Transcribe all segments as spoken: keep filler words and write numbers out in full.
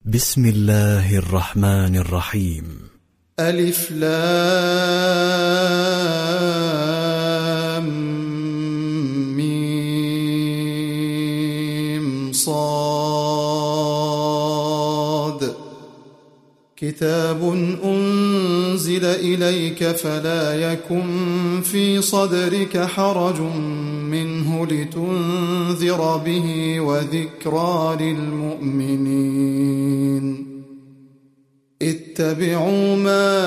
بسم الله الرحمن الرحيم. ألف لام ميم صاد كتاب أنزل إليك فلا يكن في صدرك حرج منه لتنذر به وذكرى للمؤمنين. اتبعوا ما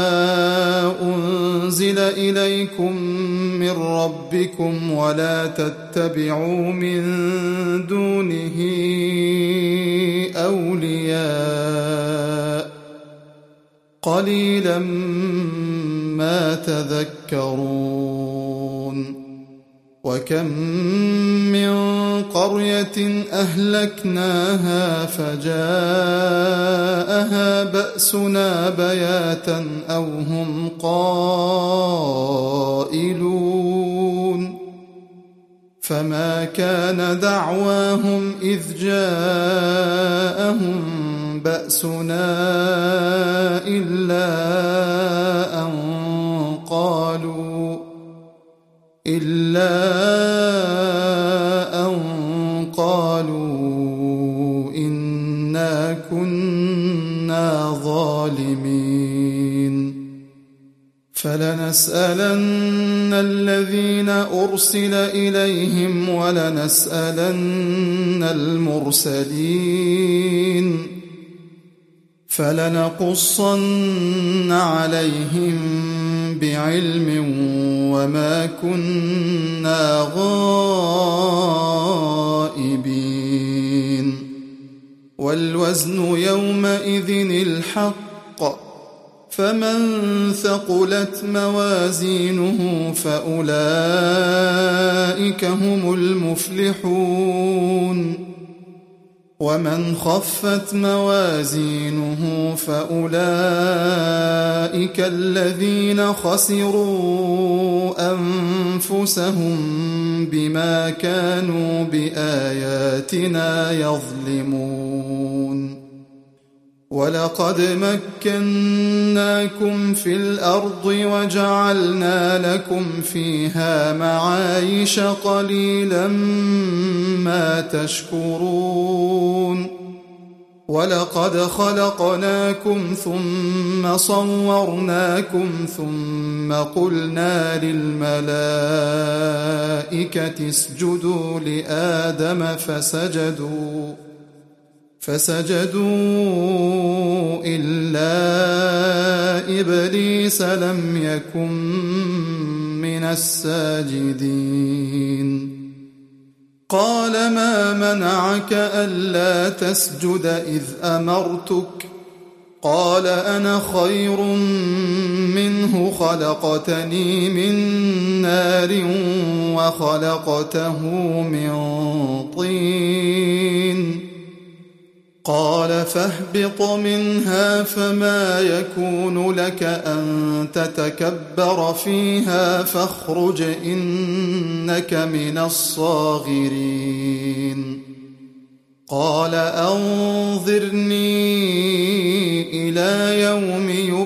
أنزل إليكم من ربكم ولا تتبعوا من دونه أولياء قليلا ما تذكرون. وكم من قرية أهلكناها فجاءها بأسنا بياتا أو هم قائلون فما كان دعواهم إذ جاءهم بأسنا إلا أن قالوا إلا أن قالوا إنا كنا ظالمين. فلنسألن الذين أرسل إليهم ولنسألن المرسلين فلنقصن عليهم بعلم وما كنا غائبين. والوزن يومئذ الحق فمن ثقلت موازينه فأولئك هم المفلحون ومن خفت موازينه فأولئك الذين خسروا أنفسهم بما كانوا بآياتنا يظلمون. ولقد مكناكم في الأرض وجعلنا لكم فيها معايش قليلا ما تشكرون. ولقد خلقناكم ثم صورناكم ثم قلنا للملائكة اسجدوا لآدم فسجدوا فسجدوا إلا إبليس لم يكن من الساجدين. قال ما منعك ألا تسجد إذ أمرتك؟ قال أنا خير منه خلقتني من نار وخلقته من طين. قال فاهبط منها فما يكون لك أن تتكبر فيها فاخرج إنك من الصاغرين. قال أنظرني إلى يوم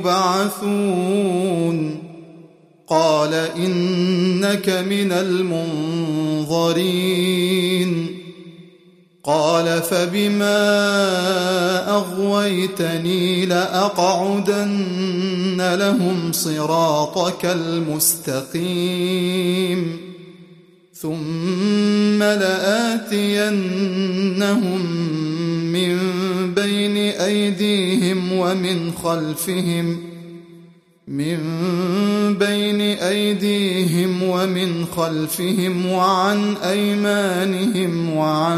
يبعثون. قال إنك من المنظرين. قال فبما أغويتني لأقعدن لهم صراطك المستقيم ثم لآتينهم من بين أيديهم ومن خلفهم من بين أيديهم ومن خلفهم وعن أيمانهم وعن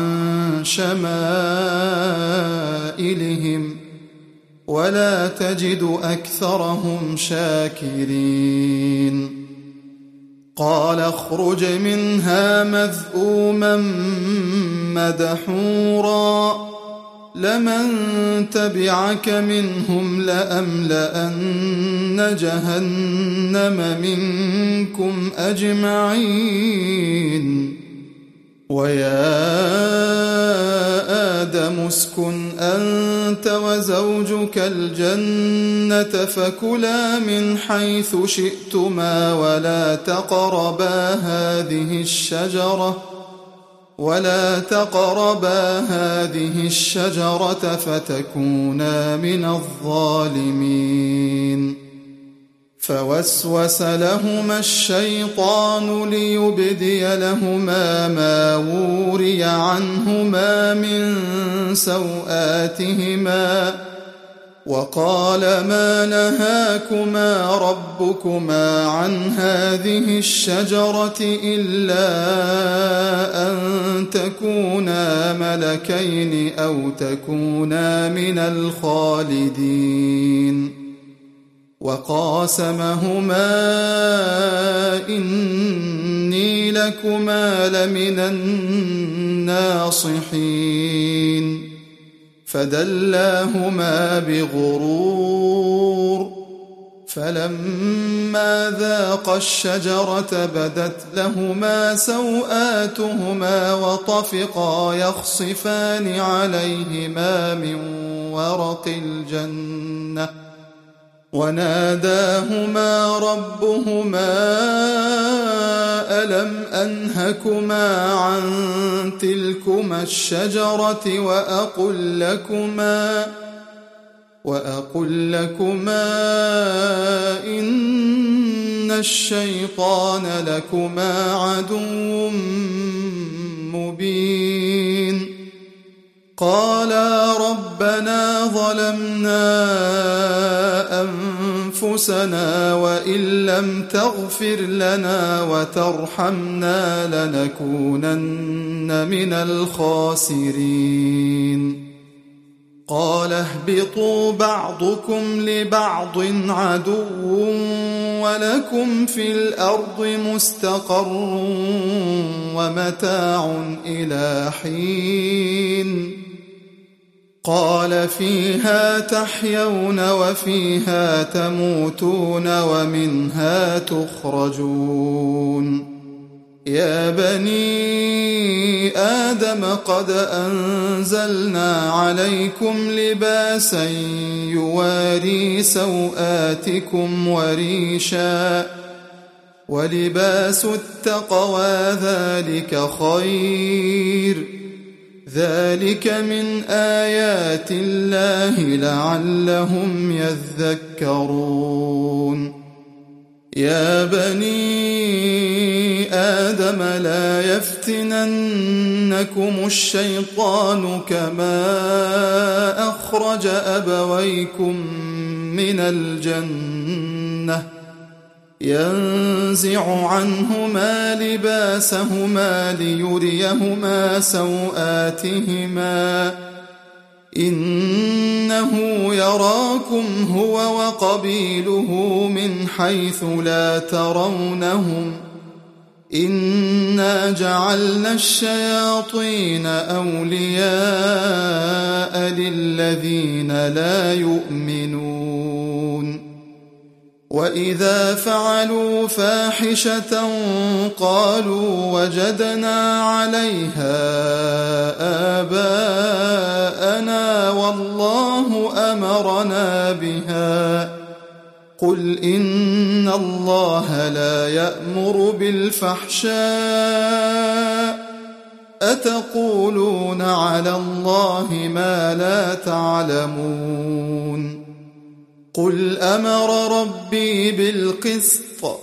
شمائلهم ولا تجد أكثرهم شاكرين. قال اخرج منها مذءوما مدحورا لمن تبعك منهم لأملأن جهنم منكم أجمعين. ويا آدم اسكن أنت وزوجك الجنة فكلا من حيث شئتما ولا تقربا هذه الشجرة ولا تقربا هذه الشجرة فتكونا من الظالمين. فوسوس لهما الشيطان ليبدي لهما ما وري عنهما من سوآتهما وقال ما نهاكما ربكما عن هذه الشجرة إلا أن تكونا ملكين أو تكونا من الخالدين. وقاسمهما إني لكما لمن الناصحين فدلاهما بغرور فلما ذاقا الشجرة بدت لهما سوآتهما وطفقا يخصفان عليهما من ورق الجنة وناداهما ربهما ألم أنهكما عن تلكما الشجرة وأقل لكما وأقل لكما إن الشيطان لكما عدو مبين. قالا ربنا ظلمنا أنفسنا وإن لم تغفر لنا وترحمنا لنكونن من الخاسرين. قال اهبطوا بعضكم لبعض عدو ولكم في الأرض مستقر ومتاع إلى حين. قال فيها تحيون وفيها تموتون ومنها تخرجون. يا بني آدم قد أنزلنا عليكم لباسا يواري سوآتكم وريشا ولباس التقوى ذلك خير ذلك من آيات الله لعلهم يذكرون. يا بني آدم لا يفتننكم الشيطان كما أخرج أبويكم من الجنة ينزع عنهما لباسهما ليريهما سوآتهما إنه يراكم هو وقبيله من حيث لا ترونهم إنا جعلنا الشياطين أولياء للذين لا يؤمنون. وإذا فعلوا فاحشة قالوا وجدنا عليها آباءنا والله أمرنا بها قل إن الله لا يأمر بالفحشاء أتقولون على الله ما لا تعلمون. قل أمر ربي بالقسط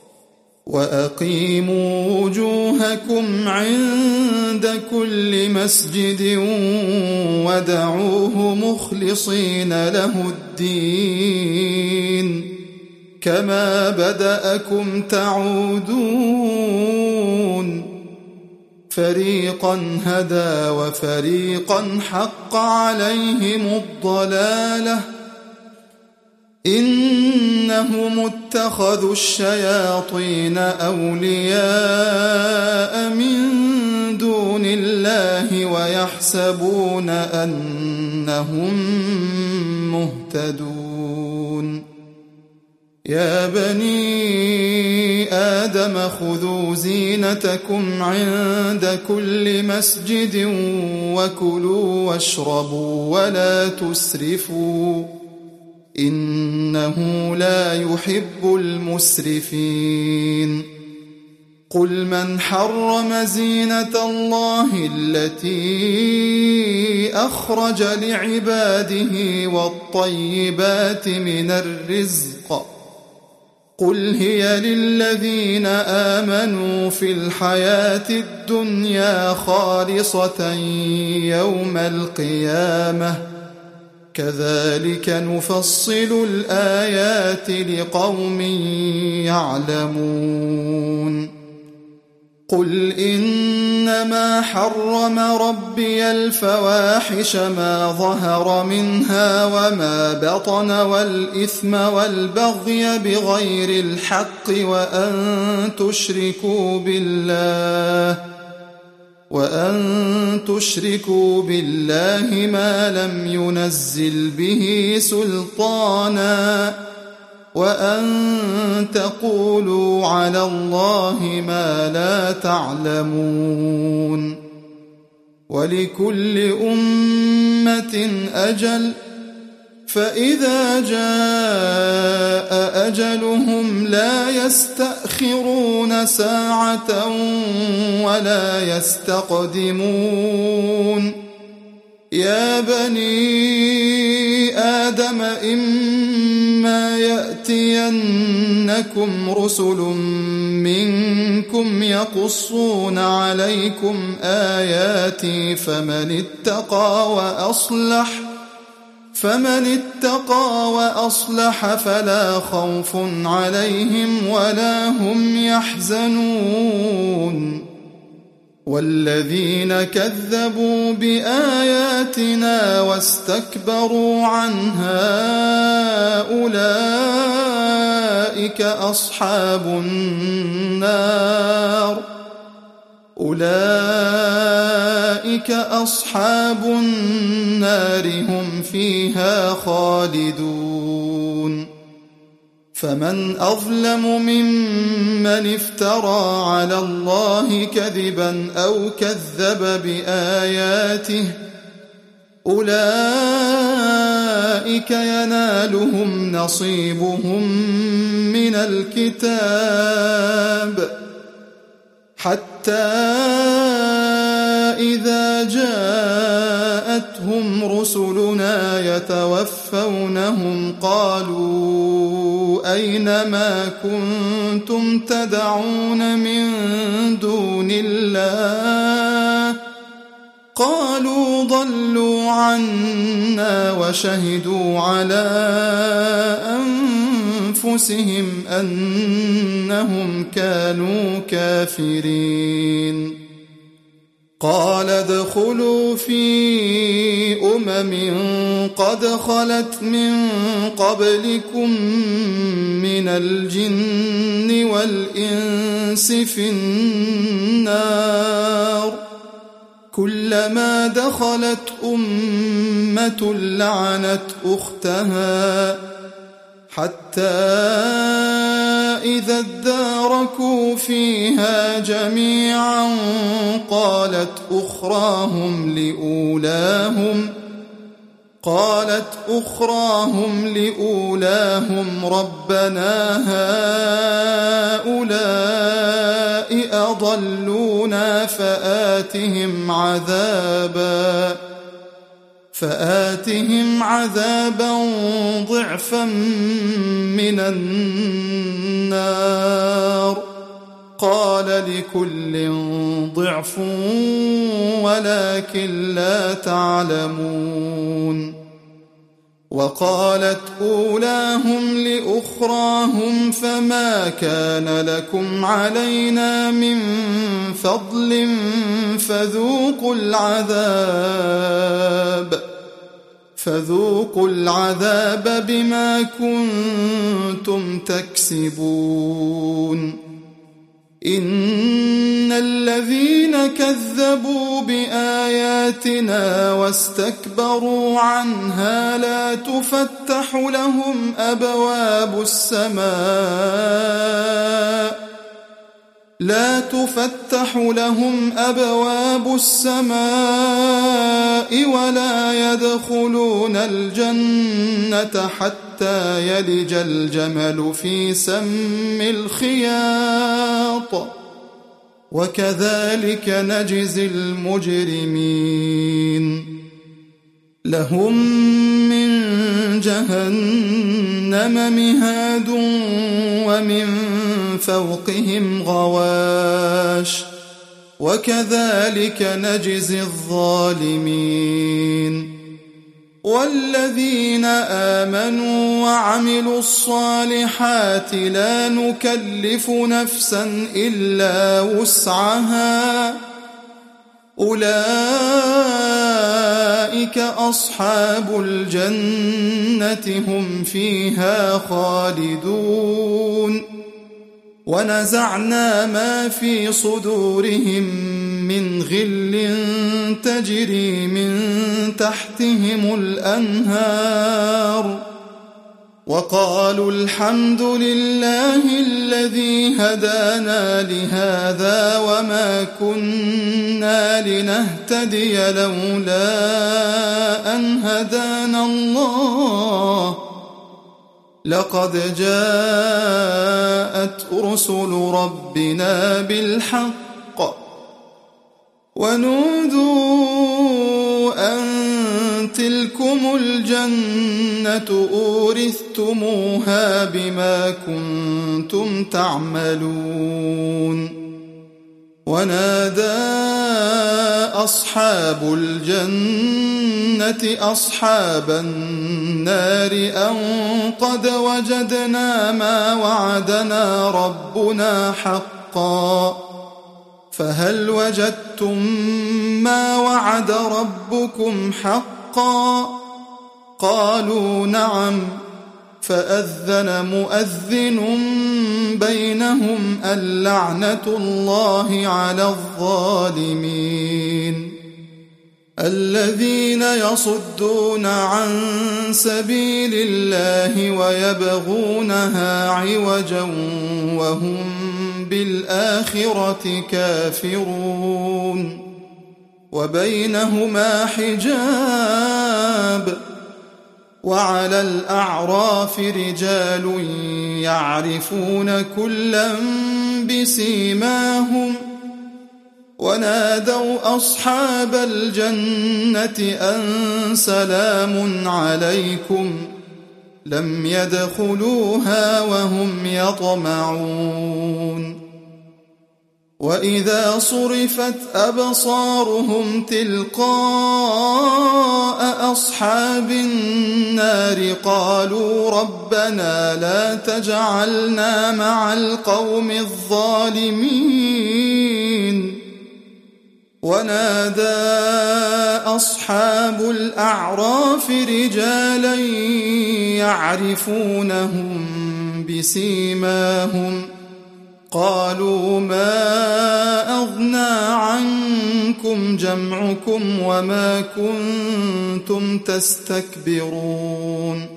وأقيموا وجوهكم عند كل مسجد ودعوه مخلصين له الدين كما بدأكم تعودون. فريقا هدى وفريقا حق عليهم الضلالة إنهم اتخذوا الشياطين أولياء من دون الله ويحسبون أنهم مهتدون. يا بني آدم خذوا زينتكم عند كل مسجد وكلوا واشربوا ولا تسرفوا إنه لا يحب المسرفين قل من حرم زينة الله التي أخرج لعباده والطيبات من الرزق قل هي للذين آمنوا في الحياة الدنيا خالصة يوم القيامة كذلك نفصل الآيات لقوم يعلمون قل إنما حرم ربي الفواحش ما ظهر منها وما بطن والإثم والبغي بغير الحق وأن تشركوا بالله وأن تشركوا بالله ما لم ينزل به سلطانا وأن تقولوا على الله ما لا تعلمون ولكل أمة أجل فإذا جاء أجلهم لا يستأخرون ساعة ولا يستقدمون يا بني آدم إما يأتينكم رسل منكم يقصون عليكم آياتي فمن اتقى وأصلح فمن اتقى وأصلح فلا خوف عليهم ولا هم يحزنون والذين كذبوا بآياتنا واستكبروا عنها أولئك أصحاب النار أولئك أصحاب النار هم فيها خالدون فمن أظلم ممن افترى على الله كذبا أو كذب بآياته أولئك ينالهم نصيبهم من الكتاب حتى إذا جاءتهم رسلنا يتوفونهم قالوا أين ما كنتم تدعون من دون الله قالوا ضلوا عنا وشهدوا على أنفسهم أنهم كانوا كافرين قال ادخلوا في أمم قد خلت من قبلكم من الجن والإنس في النار كلما دخلت أمة لعنت أختها حتى إذا اداركوا فيها جميعا قالت أخراهم لأولاهم قالت أخراهم لأولاهم ربنا هؤلاء أضلونا فآتهم عذابا فآتهم عذابا ضعفا من النار قال لكل ضعف ولكن لا تعلمون وقالت أولاهم لأخراهم فما كان لكم علينا من فضل فذوقوا العذاب فذوقوا العذاب بما كنتم تكسبون إن الذين كذبوا بآياتنا واستكبروا عنها لا تفتح لهم أبواب السماء لا تفتح لهم أبواب السماء ولا يدخلون الجنة حتى يلج الجمل في سم الخياط وكذلك نجزي المجرمين لهم من جهنم مهاد ومن فوقهم غواش وكذلك نجزي الظالمين والذين آمنوا وعملوا الصالحات لا نكلف نفسا إلا وسعها أولئك أصحاب الجنة هم فيها خالدون ونزعنا ما في صدورهم من غل تجري من تحتهم الأنهار وقالوا الحمد لله الذي هدانا لهذا وما كنا لنهتدي لولا أن هدانا الله لقد جاءت رسل ربنا بالحق ونودوا أن تلكم الجنة أورثتموها بما كنتم تعملون ونادى أصحاب الجنة أصحاب النار أن قد وجدنا ما وعدنا ربنا حقا فهل وجدتم ما وعد ربكم حقا قالوا نعم فأذن مؤذن بينهم اللعنة الله على الظالمين الذين يصدون عن سبيل الله ويبغونها عوجا وهم بالآخرة كافرون وبينهما حجاب وعلى الأعراف رجال يعرفون كلا بسيماهم ونادوا أصحاب الجنة أن سلام عليكم لم يدخلوها وهم يطمعون وإذا صرفت أبصارهم تلقاء أصحاب النار قالوا ربنا لا تجعلنا مع القوم الظالمين ونادى أصحاب الأعراف رجالا يعرفونهم بسيماهم قالوا ما أغنى عنكم جمعكم وما كنتم تستكبرون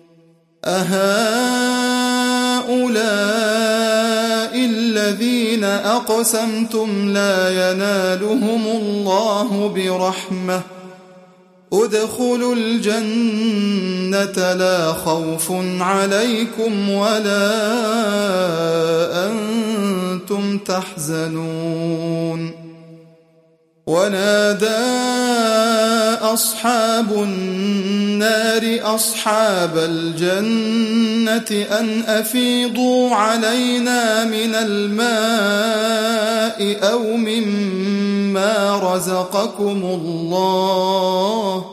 أهؤلاء الذين أقسمتم لا ينالهم الله برحمة ادخلوا الجنة لا خوف عليكم ولا أنتم تحزنون ونادى أصحاب النار أصحاب الجنة أن أفيضوا علينا من الماء أو مما رزقكم الله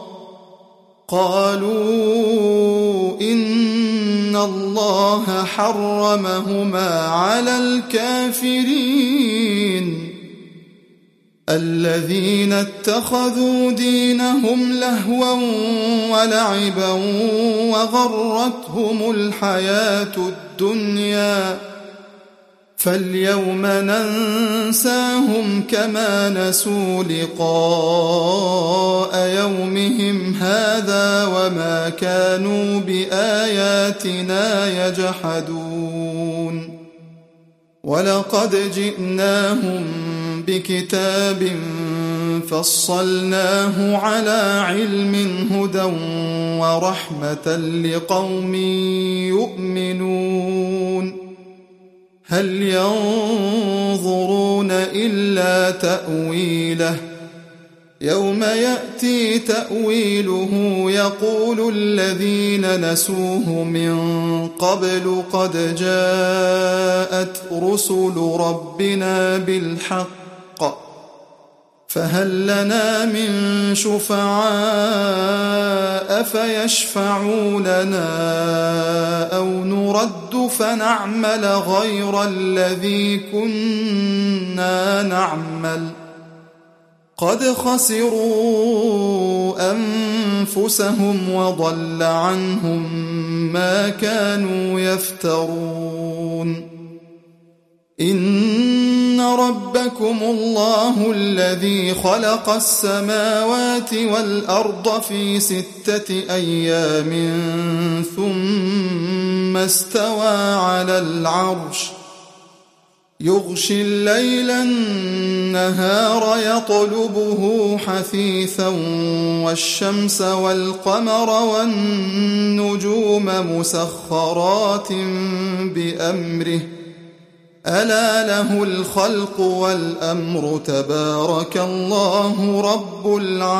قالوا إن الله حرمهما على الكافرين الذين اتخذوا دينهم لهوا ولعبا وغرتهم الحياة الدنيا فاليوم ننساهم كما نسوا لقاء يومهم هذا وما كانوا بآياتنا يجحدون ولقد جئناهم بكتاب فصلناه على علم هدى ورحمة لقوم يؤمنون هل ينظرون إلا تأويله يوم يأتي تأويله يقول الذين نسوه من قبل قد جاءت رسل ربنا بالحق فهل لنا من شفعاء فيشفعوا لنا أو نرد فنعمل غير الذي كنا نعمل قد خسروا أنفسهم وضل عنهم ما كانوا يفترون إن ربكم الله الذي خلق السماوات والأرض في ستة أيام ثم استوى على العرش يغشي الليل النهار يطلبه حثيثا والشمس والقمر والنجوم مسخرات بأمره ألا له الخلق والأمر تبارك الله رب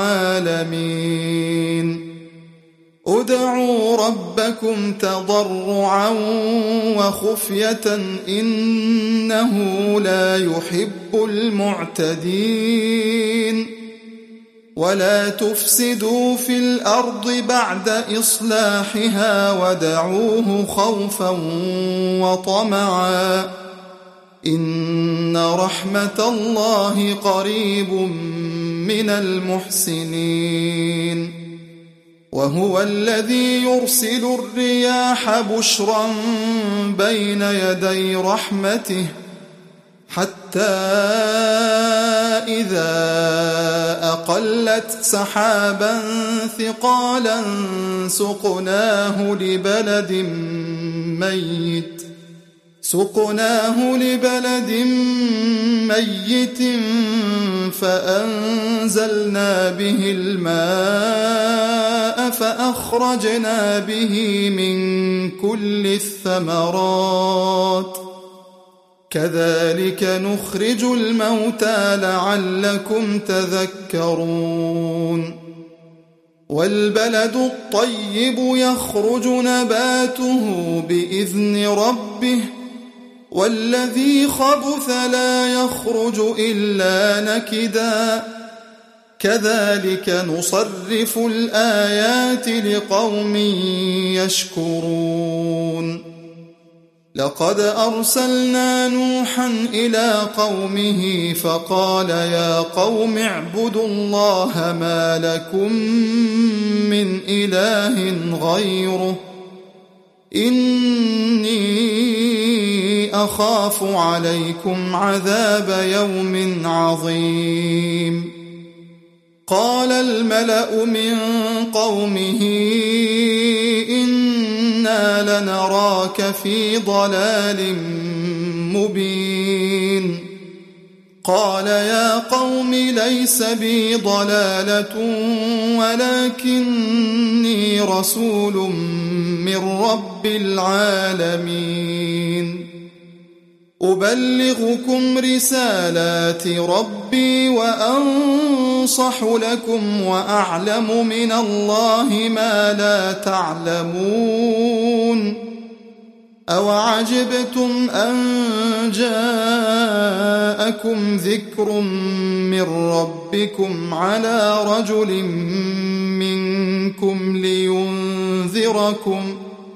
العالمين ادعوا ربكم تضرعا وخفية إنه لا يحب المعتدين ولا تفسدوا في الأرض بعد إصلاحها ودعوه خوفا وطمعا إن رحمة الله قريب من المحسنين وهو الذي يرسل الرياح بشرا بين يدي رحمته حتى إذا أقلت سحابا ثقالا سقناه لبلد ميت سقناه لبلد ميت فأنزلنا به الماء فأخرجنا به من كل الثمرات كذلك نخرج الموتى لعلكم تذكرون والبلد الطيب يخرج نباته بإذن ربه والذي خبث لا يخرج إلا نكدا كذلك نصرف الآيات لقوم يشكرون لقد أرسلنا نوحا إلى قومه فقال يا قوم اعبدوا الله ما لكم من إله غيره إني أخاف عليكم عذاب يوم عظيم قال الملأ من قومه إنا لنراك في ضلال مبين قال يا قوم ليس بي ضلالة ولكني رسول من رب العالمين أبلغكم رسالات ربي وأنصح لكم وأعلم من الله ما لا تعلمون أوعجبتم أن جاءكم ذكر من ربكم على رجل منكم لينذركم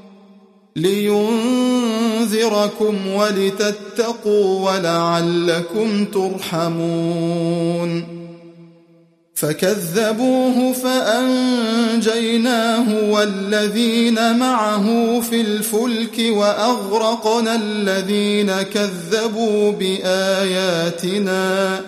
لينذركم ولتتقوا ولعلكم ترحمون فكذبوه فأنجيناه والذين معه في الفلك وأغرقنا الذين كذبوا بآياتنا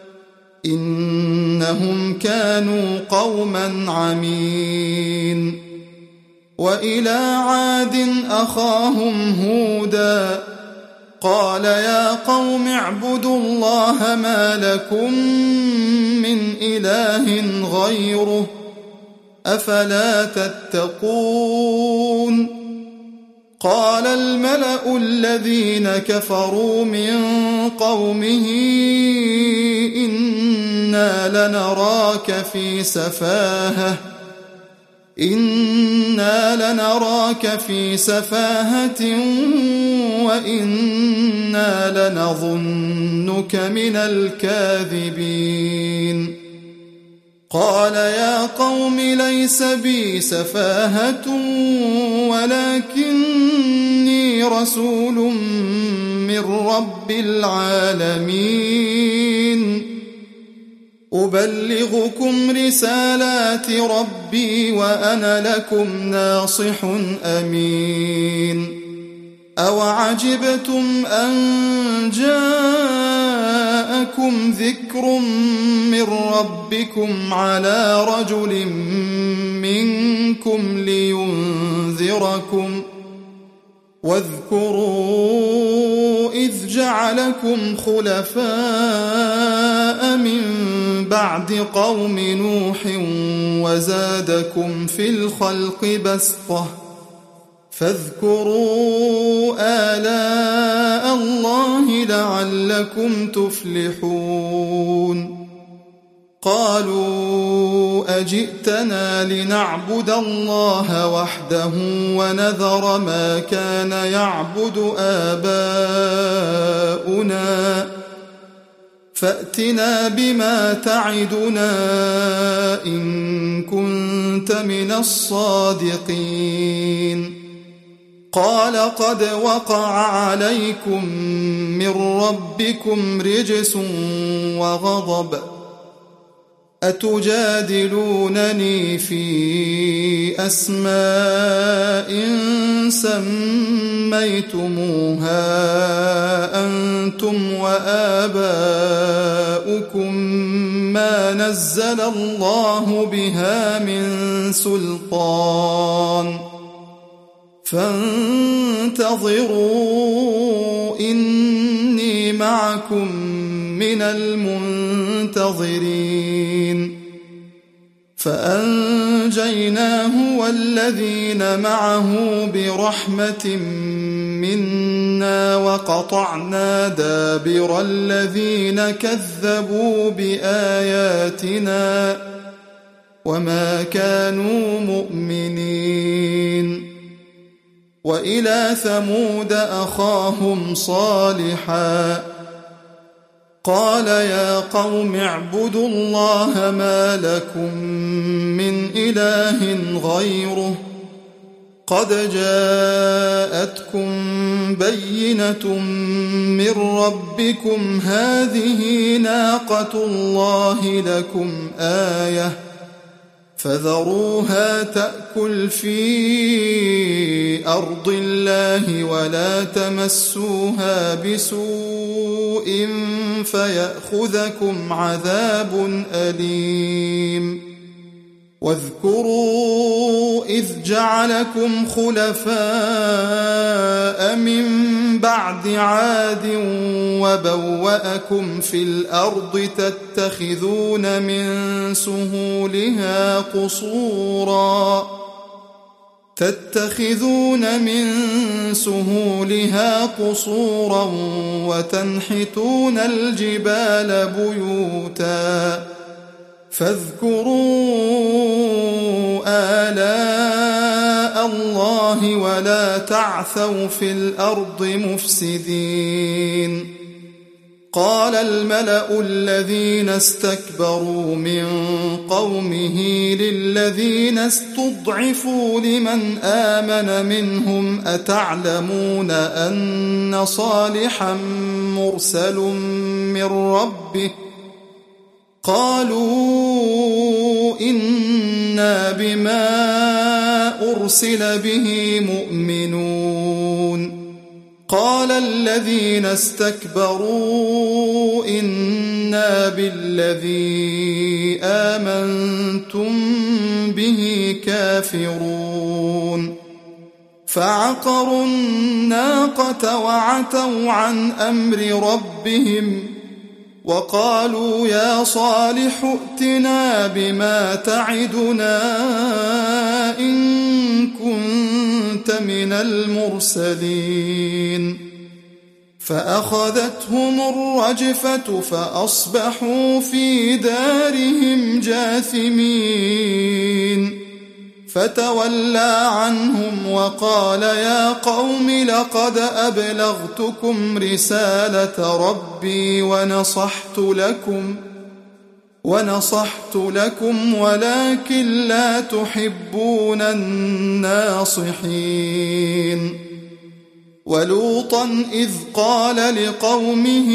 إنهم كانوا قوما عمين وإلى عاد أخاهم هودا قال يا قوم اعبدوا الله ما لكم من إله غيره أفلا تتقون قال الملأ الذين كفروا من قومه إنا لنراك في سفاهة إنا لنراك في سفاهة وإنا لنظنك من الكاذبين قال يا قوم ليس بي سفاهة ولكني رسول من رب العالمين أبلغكم رسالات ربي وأنا لكم ناصح أمين أوعجبتم أن جاءكم ذكر من ربكم على رجل منكم لينذركم واذكروا إذ جعلكم خلفاء من بعد قوم نوح وزادكم في الخلق بسطة فاذكروا آلاء الله لعلكم تفلحون قالوا أجئتنا لنعبد الله وحده ونذر ما كان يعبد آباؤنا فأتنا بما تعدنا إن كنت من الصادقين قال قد وقع عليكم من ربكم رجس وغضب أتجادلونني في أسماء سميتموها أنتم وآباؤكم ما نزل الله بها من سلطان فانتظروا إني معكم من المنتظرين فأنجيناه والذين معه برحمة منا وقطعنا دابر الذين كذبوا بآياتنا وما كانوا مؤمنين وإلى ثمود أخاهم صالحا قال يا قوم اعبدوا الله ما لكم من إله غيره قد جاءتكم بينة من ربكم هذه ناقة الله لكم آية فذروها تأكل في أرض الله ولا تمسوها بسوء فيأخذكم عذاب أليم واذكروا إذ جعلكم خلفاء من بعد عاد وبوأكم في الأرض تتخذون من سهولها قصورا تتخذون من سهولها قصورا وتنحتون الجبال بيوتا فاذكروا آلاء الله ولا تعثوا في الأرض مفسدين قال الملأ الذين استكبروا من قومه للذين استضعفوا لمن آمن منهم أتعلمون أن صالحا مرسل من ربه قالوا إنا بما أرسل به مؤمنون قال الذين استكبروا إنا بالذي آمنتم به كافرون فعقروا الناقة وعتوا عن أمر ربهم وقالوا يا صالح ائتنا بما تعدنا إن كنت من المرسلين فأخذتهم الرجفة فأصبحوا في دارهم جاثمين فتولى عنهم وقال يا قوم لقد أبلغتكم رسالة ربي ونصحت لكم ونصحت لكم ولكن لا تحبون الناصحين ولوطا إذ قال لقومه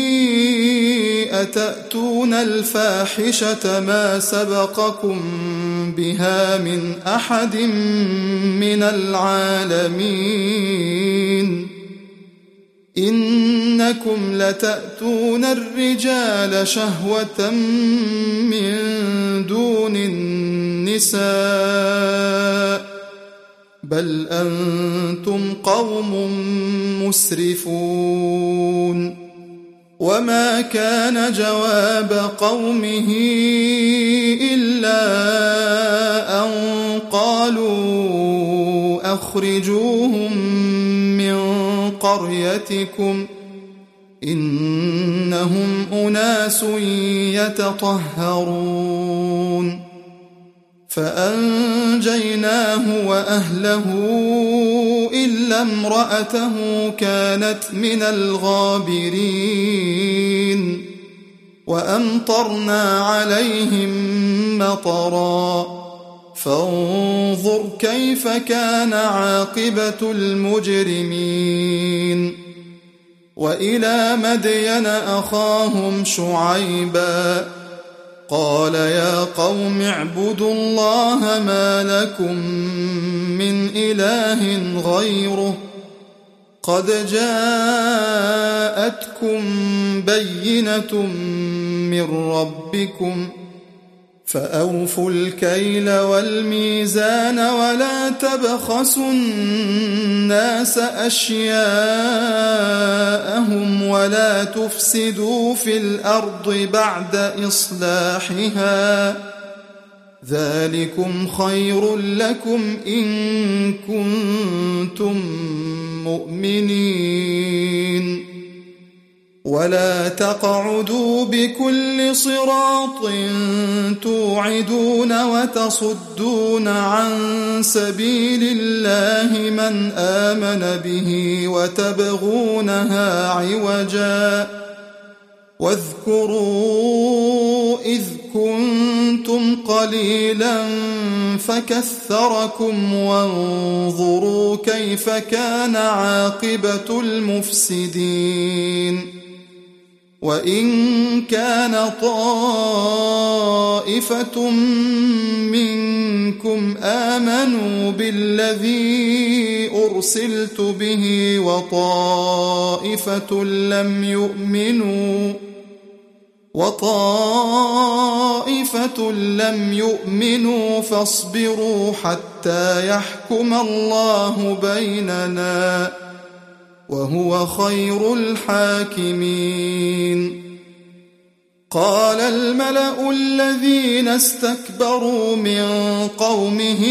أتأتون الفاحشة ما سبقكم بها من أحد من العالمين إنكم لتأتون الرجال شهوة من دون النساء بل أنتم قوم مسرفون وما كان جواب قومه إلا أن قالوا أخرجوهم من قريتكم إنهم أناس يتطهرون فأنجيناه وأهله إلا امرأته كانت من الغابرين وأمطرنا عليهم مطرا فانظر كيف كان عاقبة المجرمين وإلى مدين أخاهم شعيبا قال يا قوم اعبدوا الله ما لكم من إله غيره قد جاءتكم بينة من ربكم فأوفوا الكيل والميزان ولا تبخسوا الناس أشياءهم ولا تفسدوا في الأرض بعد إصلاحها ذلكم خير لكم إن كنتم مؤمنين ولا تقعدوا بكل صراط توعدون وتصدون عن سبيل الله من آمن به وتبغونها عوجا واذكروا إذ كنتم قليلا فكثركم وانظروا كيف كان عاقبة المفسدين وإن كان طائفة منكم آمنوا بالذي أرسلت به وطائفة لم يؤمنوا وطائفة لم يؤمنوا فاصبروا حتى يحكم الله بيننا وهو خير الحاكمين قال الملأ الذين استكبروا من قومه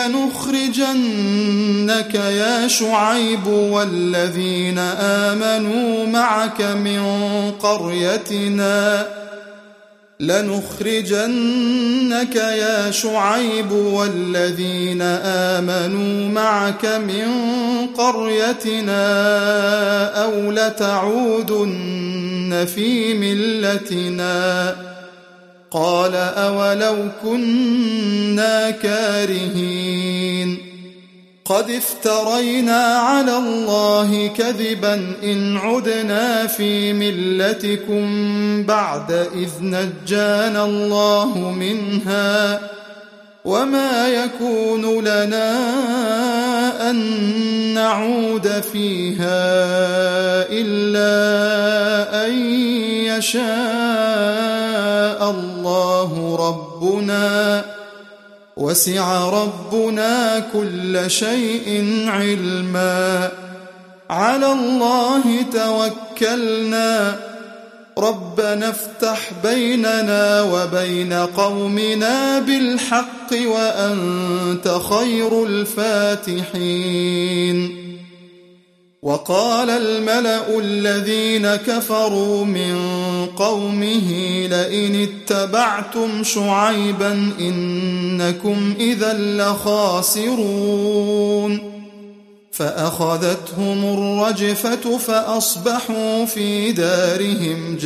لنخرجنك يا شعيب والذين آمنوا معك من قريتنا لنخرجنك يا شعيب والذين آمنوا معك من قريتنا أو لتعودن في ملتنا قال أولو كنا كارهين قد افترينا على الله كذبا إن عدنا في ملتكم بعد إذ نجانا الله منها وما يكون لنا أن نعود فيها إلا أن يشاء الله ربنا وسع ربنا كل شيء علما على الله توكلنا ربنا افتح بيننا وبين قومنا بالحق وأنت خير الفاتحين. وقال الملأ الذين كفروا من قومه لئن اتبعتم شعيبا إنكم إذا لخاسرون فأخذتهم الرجفة فأصبحوا في دارهم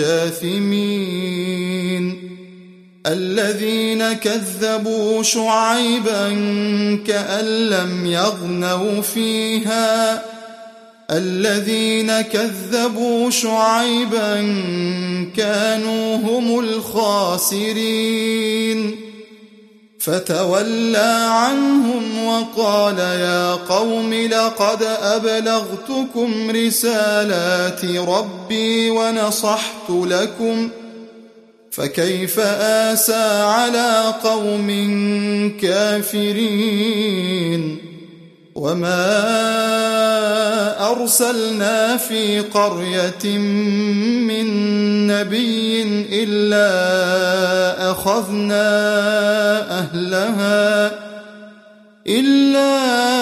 جاثمين. الذين كذبوا شعيبا كأن لم يغنوا فيها الذين كذبوا شعيبا كانوا هم الخاسرين. فتولى عنهم وقال يا قوم لقد أبلغتكم رسالات ربي ونصحت لكم فكيف آسى على قوم كافرين. وما أرسلنا في قرية من نبي إلا أخذنا أهلها إلا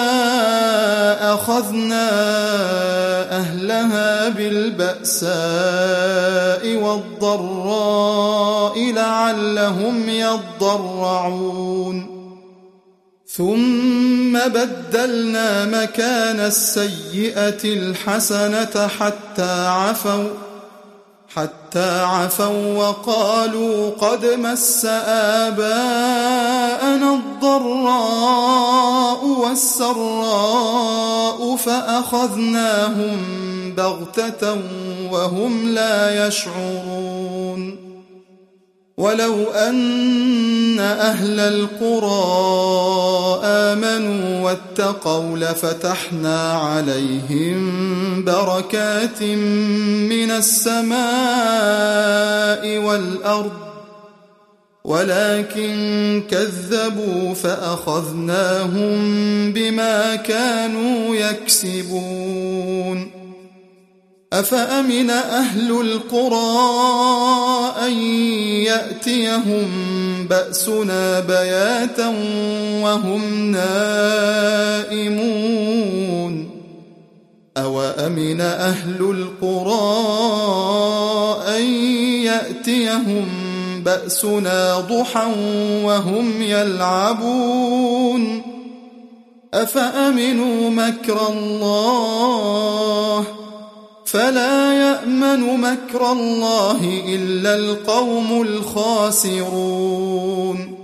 أخذنا أهلها بالبأساء والضراء لعلهم يضرعون. ثم بدلنا مكان السيئة الحسنة حتى عفوا حتى عفوا وقالوا قد مس آباءنا الضراء والسراء فأخذناهم بغتة وهم لا يشعرون. ولو أن أهل القرى آمنوا واتقوا لفتحنا عليهم بركات من السماء والأرض ولكن كذبوا فأخذناهم بما كانوا يكسبون. أفأمن أهل القرى أن يأتيهم بأسنا بياتا وهم نائمون أوأمن أهل القرى أن يأتيهم بأسنا ضحى وهم يلعبون أفأمنوا مكر الله فلا يأمن مكر الله إلا القوم الخاسرون.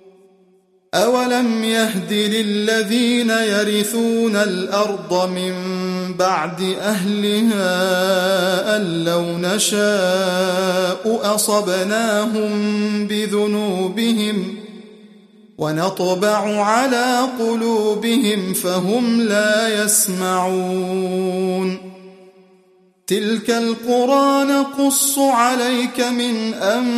أولم يهد للذين يرثون الأرض من بعد أهلها أن لو نشاء أصبناهم بذنوبهم ونطبع على قلوبهم فهم لا يسمعون. تلك القرى نقص عليك من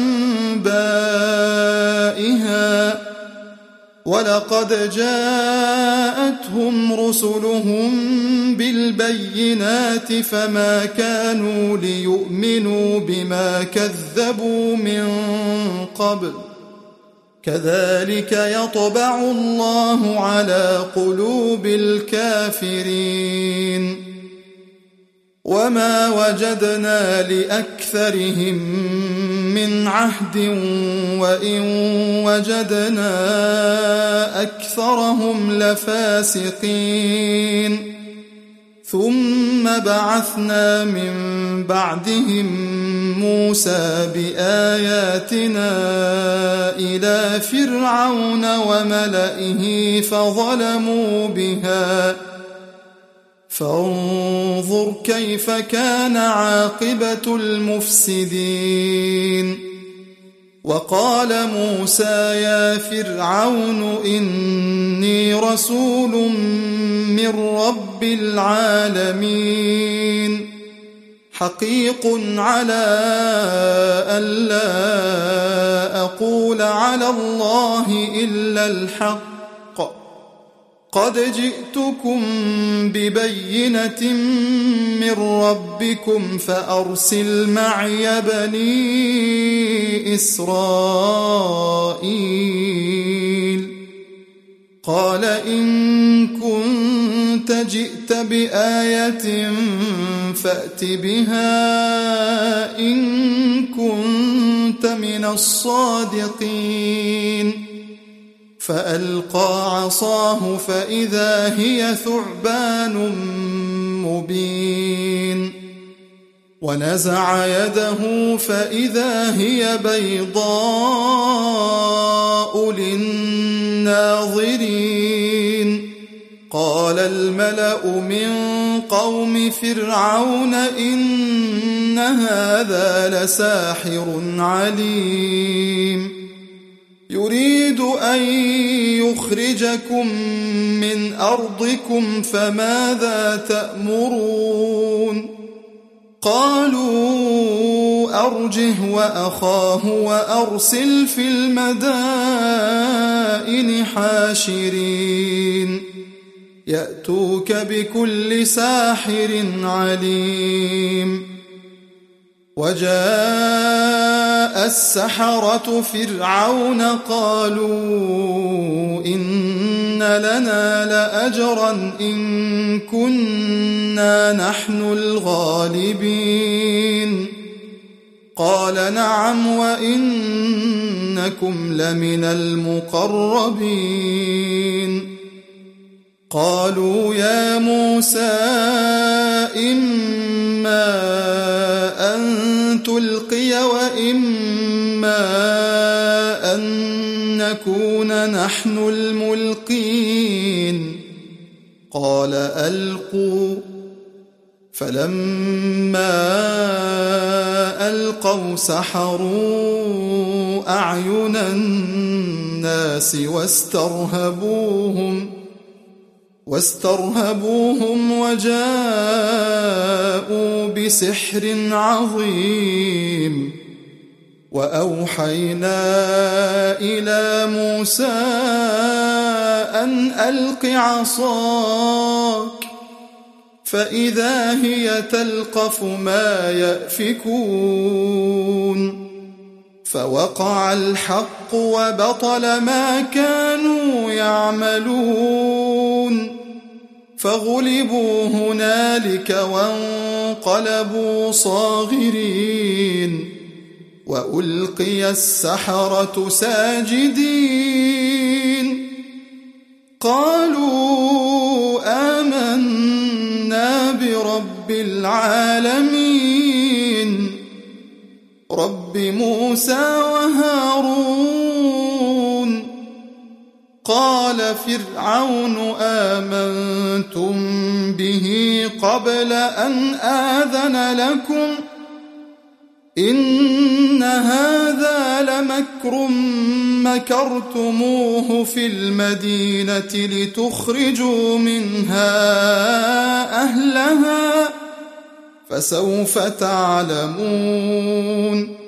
أنبائها ولقد جاءتهم رسلهم بالبينات فما كانوا ليؤمنوا بما كذبوا من قبل كذلك يطبع الله على قلوب الكافرين. وما وجدنا لأكثرهم من عهد وإن وجدنا أكثرهم لفاسقين ثم بعثنا من بعدهم موسى بآياتنا إلى فرعون وملئه فظلموا بها فانظر كيف كان عاقبة المفسدين. وقال موسى يا فرعون إني رسول من رب العالمين حقيق على ألا أقول على الله إلا الحق قد جئتكم ببينة من ربكم فأرسل معي بني إسرائيل. قال إن كنت جئت بآية فأت بها إن كنت من الصادقين. فألقى عصاه فإذا هي ثعبان مبين ونزع يده فإذا هي بيضاء للناظرين. قال الملأ من قوم فرعون إن هذا لساحر عليم يريد أن يخرجكم من أرضكم فماذا تأمرون؟ قالوا أرجه وأخاه وأرسل في المدائن حاشرين يأتوك بكل ساحر عليم. وجاء السحرة فرعون قالوا إن لنا لأجرا إن كنا نحن الغالبين. قال نعم وإنكم لمن المقربين. قالوا يا موسى إما أن تلقي وإما أن نكون نحن الملقين. قال ألقوا. فلما ألقوا سحروا أعين الناس واسترهبوهم واسترهبوهم وجاءوا بسحر عظيم. وأوحينا إلى موسى أن ألق عصاك فإذا هي تلقف ما يأفكون. فوقع الحق وبطل ما كانوا يعملون فغلبوا هنالك وانقلبوا صاغرين. وألقي السحرة ساجدين قالوا آمنا برب العالمين رب موسى وهارون. قال فرعون آمنتم به قبل أن آذن لكم إن هذا لمكر مكرتموه في المدينة لتخرجوا منها أهلها فسوف تعلمون.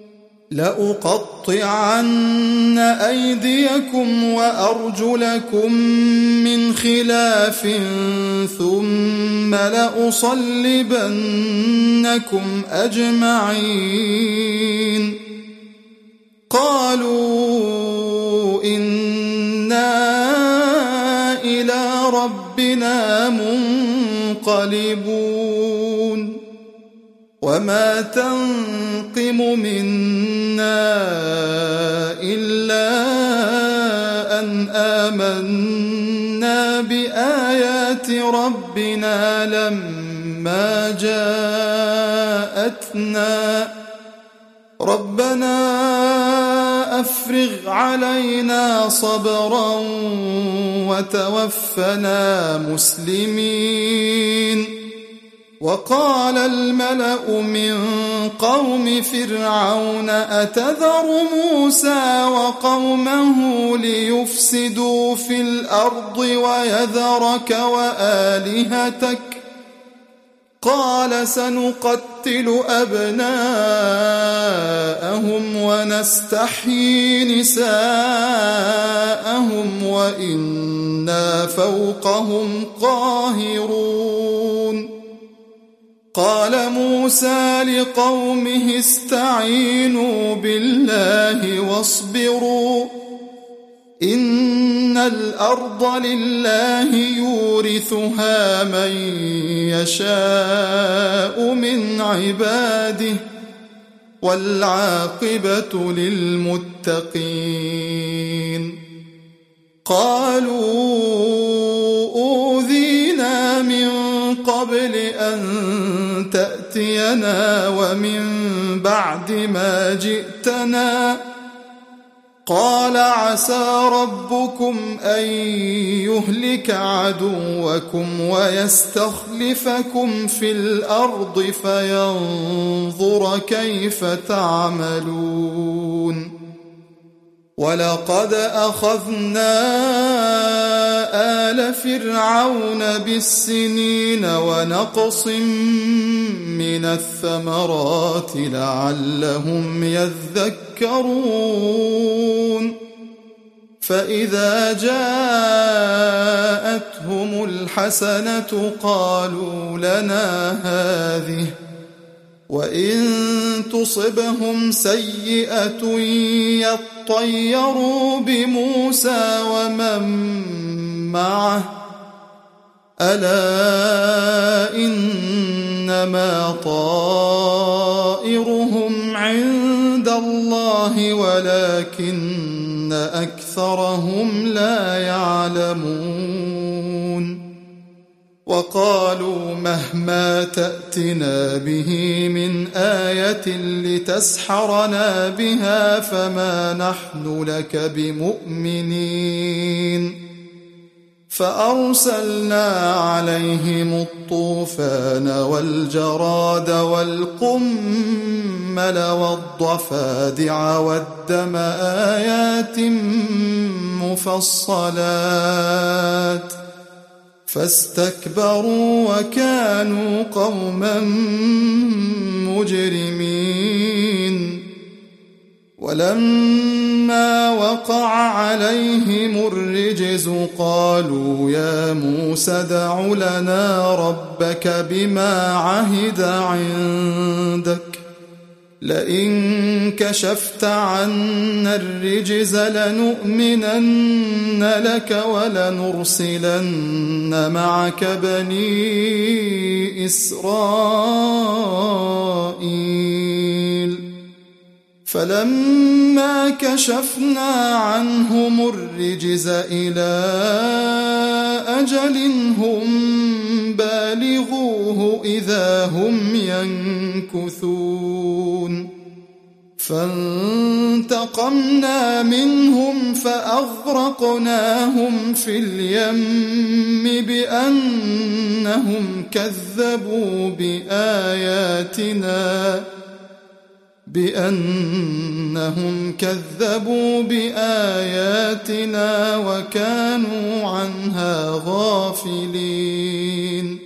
لأقطعن أيديكم وأرجلكم من خلاف ثم لأصلبنكم أجمعين. قالوا إنا إلى ربنا منقلبون. وما تنقم منا إلا أن آمنا بآيات ربنا لما جاءتنا ربنا أفرغ علينا صبرا وتوفنا مسلمين. وقال الملأ من قوم فرعون أتذر موسى وقومه ليفسدوا في الأرض ويذرك وآلهتك قال سنقتل أبناءهم ونستحيي نساءهم وإنا فوقهم قاهرون. قال موسى لقومه استعينوا بالله واصبروا إن الأرض لله يورثها من يشاء من عباده والعاقبة للمتقين. قالوا أوذينا من قبل أن تأتينا ومن بعد ما جئتنا قال عسى ربكم أن يهلك عدوكم ويستخلفكم في الأرض فينظر كيف تعملون. ولقد أخذنا آل فرعون بالسنين ونقص من الثمرات لعلهم يذكرون. فإذا جاءتهم الحسنة قالوا لنا هذه وإن تصبهم سيئة يطيروا بموسى ومن معه ألا إنما طائرهم عند الله ولكن أكثرهم لا يعلمون. وقالوا مهما تأتنا به من آية لتسحرنا بها فما نحن لك بمؤمنين. فأرسلنا عليهم الطوفان والجراد والقمل والضفادع والدم آيات مفصلات فاستكبروا وكانوا قوما مجرمين. ولما وقع عليهم الرجز قالوا يا موسى دع لنا ربك بما عهد عندك لئن كشفت عنا الرجز لنؤمنن لك ولنرسلن معك بني إسرائيل. فلما كشفنا عنهم الرجز إلى أجل هم بالغوه إذا هم ينكثون. فانتقمنا منهم فأغرقناهم في اليم بأنهم كذبوا بآياتنا بأنهم كذبوا بآياتنا وكانوا عنها غافلين.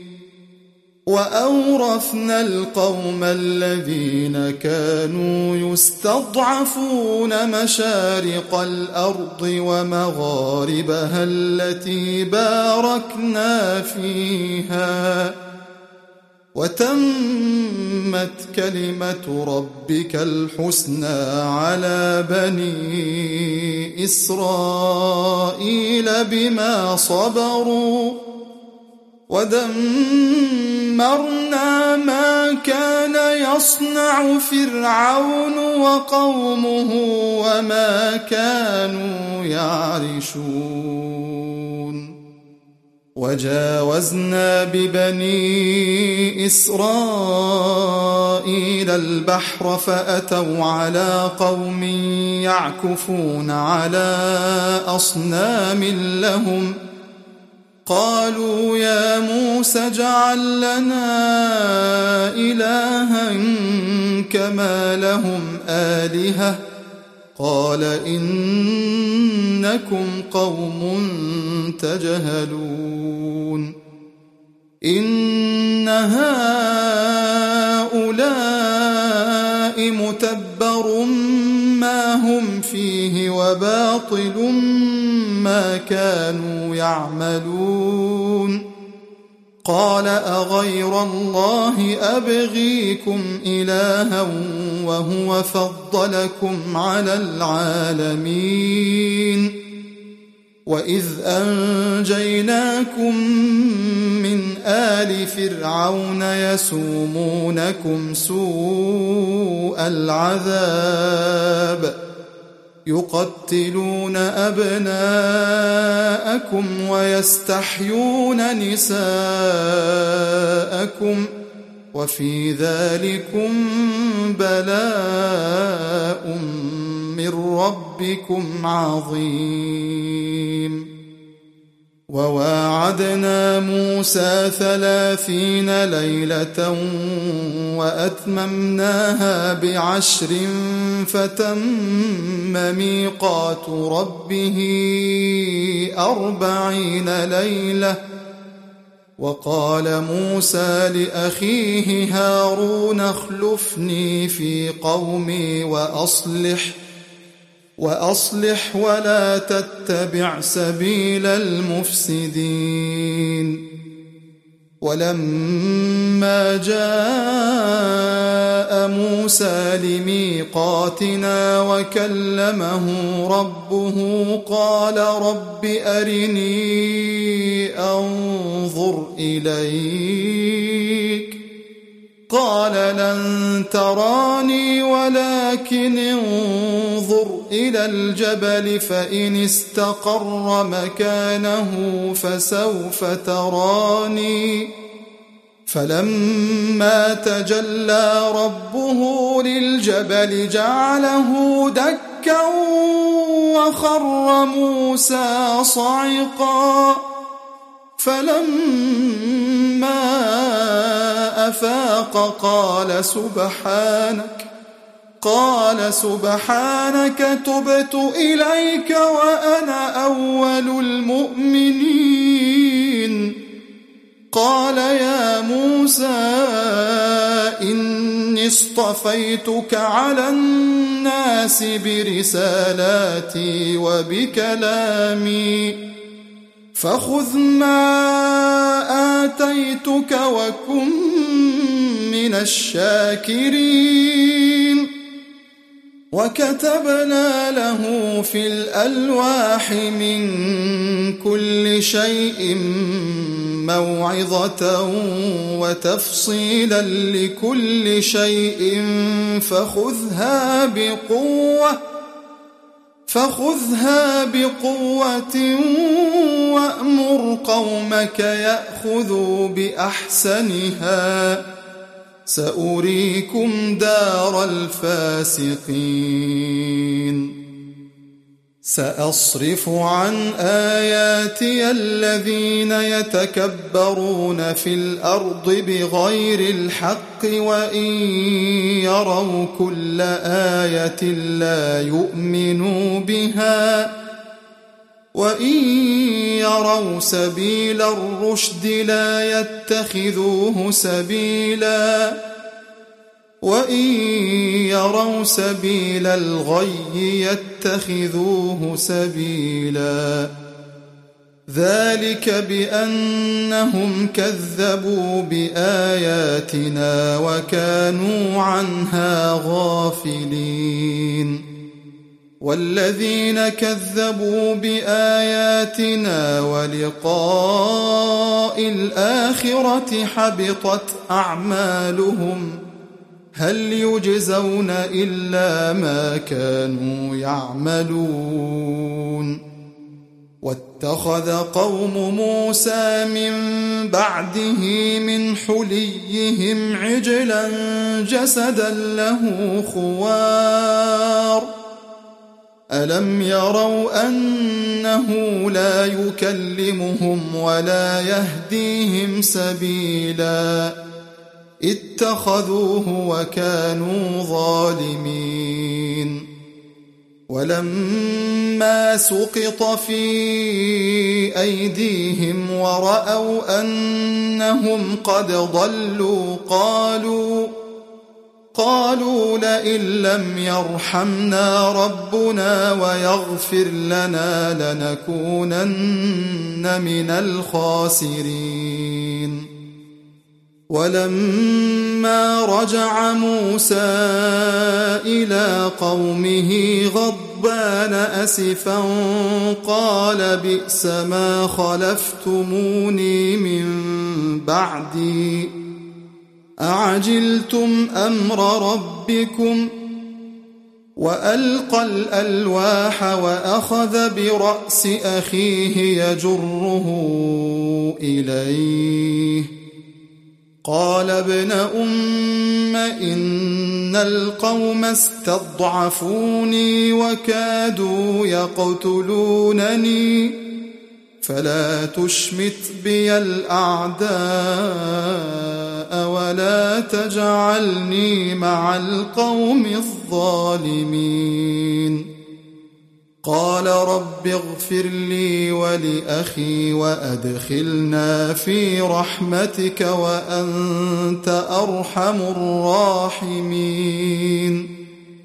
وأورثنا القوم الذين كانوا يستضعفون مشارق الأرض ومغاربها التي باركنا فيها وتمت كلمة ربك الحسنى على بني إسرائيل بما صبروا ودمرنا ما كان يصنع فرعون وقومه وما كانوا يعرشون وجاوزنا ببني إسرائيل البحر فأتوا على قوم يعكفون على أصنام لهم قالوا يا موسى اجعل لنا إلها كما لهم آلهة قال إنكم قوم تجهلون إن هؤلاء متبر ما هم فيه وباطل ما كانوا يعملون قال أغير الله أبغيكم إلها وهو فضلكم على العالمين وإذ أنجيناكم من آل فرعون يسومونكم سوء العذاب يقتلون أبناءكم ويستحيون نساءكم وفي ذلكم بلاء من ربكم عظيم وواعدنا موسى ثلاثين ليلة وأتممناها بعشر فتم ميقات ربه أربعين ليلة وقال موسى لأخيه هارون اخلفني في قومي وأصلح وأصلح ولا تتبع سبيل المفسدين ولما جاء موسى لميقاتنا وكلمه ربه قال رب أرني أنظر إليك قال لن تراني ولكن انظر إلى الجبل فإن استقر مكانه فسوف تراني فلما تجلى ربه للجبل جعله دكا وخر موسى صعقا فلما أفاق قال سبحانك قال سبحانك تبت إليك وأنا أول المؤمنين قال يا موسى إني اصطفيتك على الناس برسالاتي وبكلامي فخذ ما آتيتك وكن من الشاكرين وكتبنا له في الألواح من كل شيء موعظة وتفصيلا لكل شيء فخذها بقوة فخذها بقوة وأمر قومك يأخذوا بأحسنها سأريكم دار الفاسقين سأصرف عن آياتي الذين يتكبرون في الأرض بغير الحق وإن يروا كل آية لا يؤمنوا بها وإن يروا سبيل الرشد لا يتخذوه سبيلا وإن يروا سبيل الغي يتخذوه سبيلا ذلك بأنهم كذبوا بآياتنا وكانوا عنها غافلين والذين كذبوا بآياتنا ولقاء الآخرة حبطت أعمالهم هل يجزون إلا ما كانوا يعملون واتخذ قوم موسى من بعده من حليهم عجلا جسدا له خوار ألم يروا أنه لا يكلمهم ولا يهديهم سبيلا اتخذوه وكانوا ظالمين ولما سقط في أيديهم ورأوا أنهم قد ضلوا قالوا قالوا لئن لم يرحمنا ربنا ويغفر لنا لنكونن من الخاسرين ولما رجع موسى إلى قومه غضبان أسفا قال بئس ما خلفتموني من بعدي أعجلتم أمر ربكم وألقى الألواح وأخذ برأس أخيه يجره إليه قال ابن أم إن القوم استضعفوني وكادوا يقتلونني فلا تشمت بي الأعداء ولا تجعلني مع القوم الظالمين قال رب اغفر لي ولأخي وأدخلنا في رحمتك وأنت أرحم الراحمين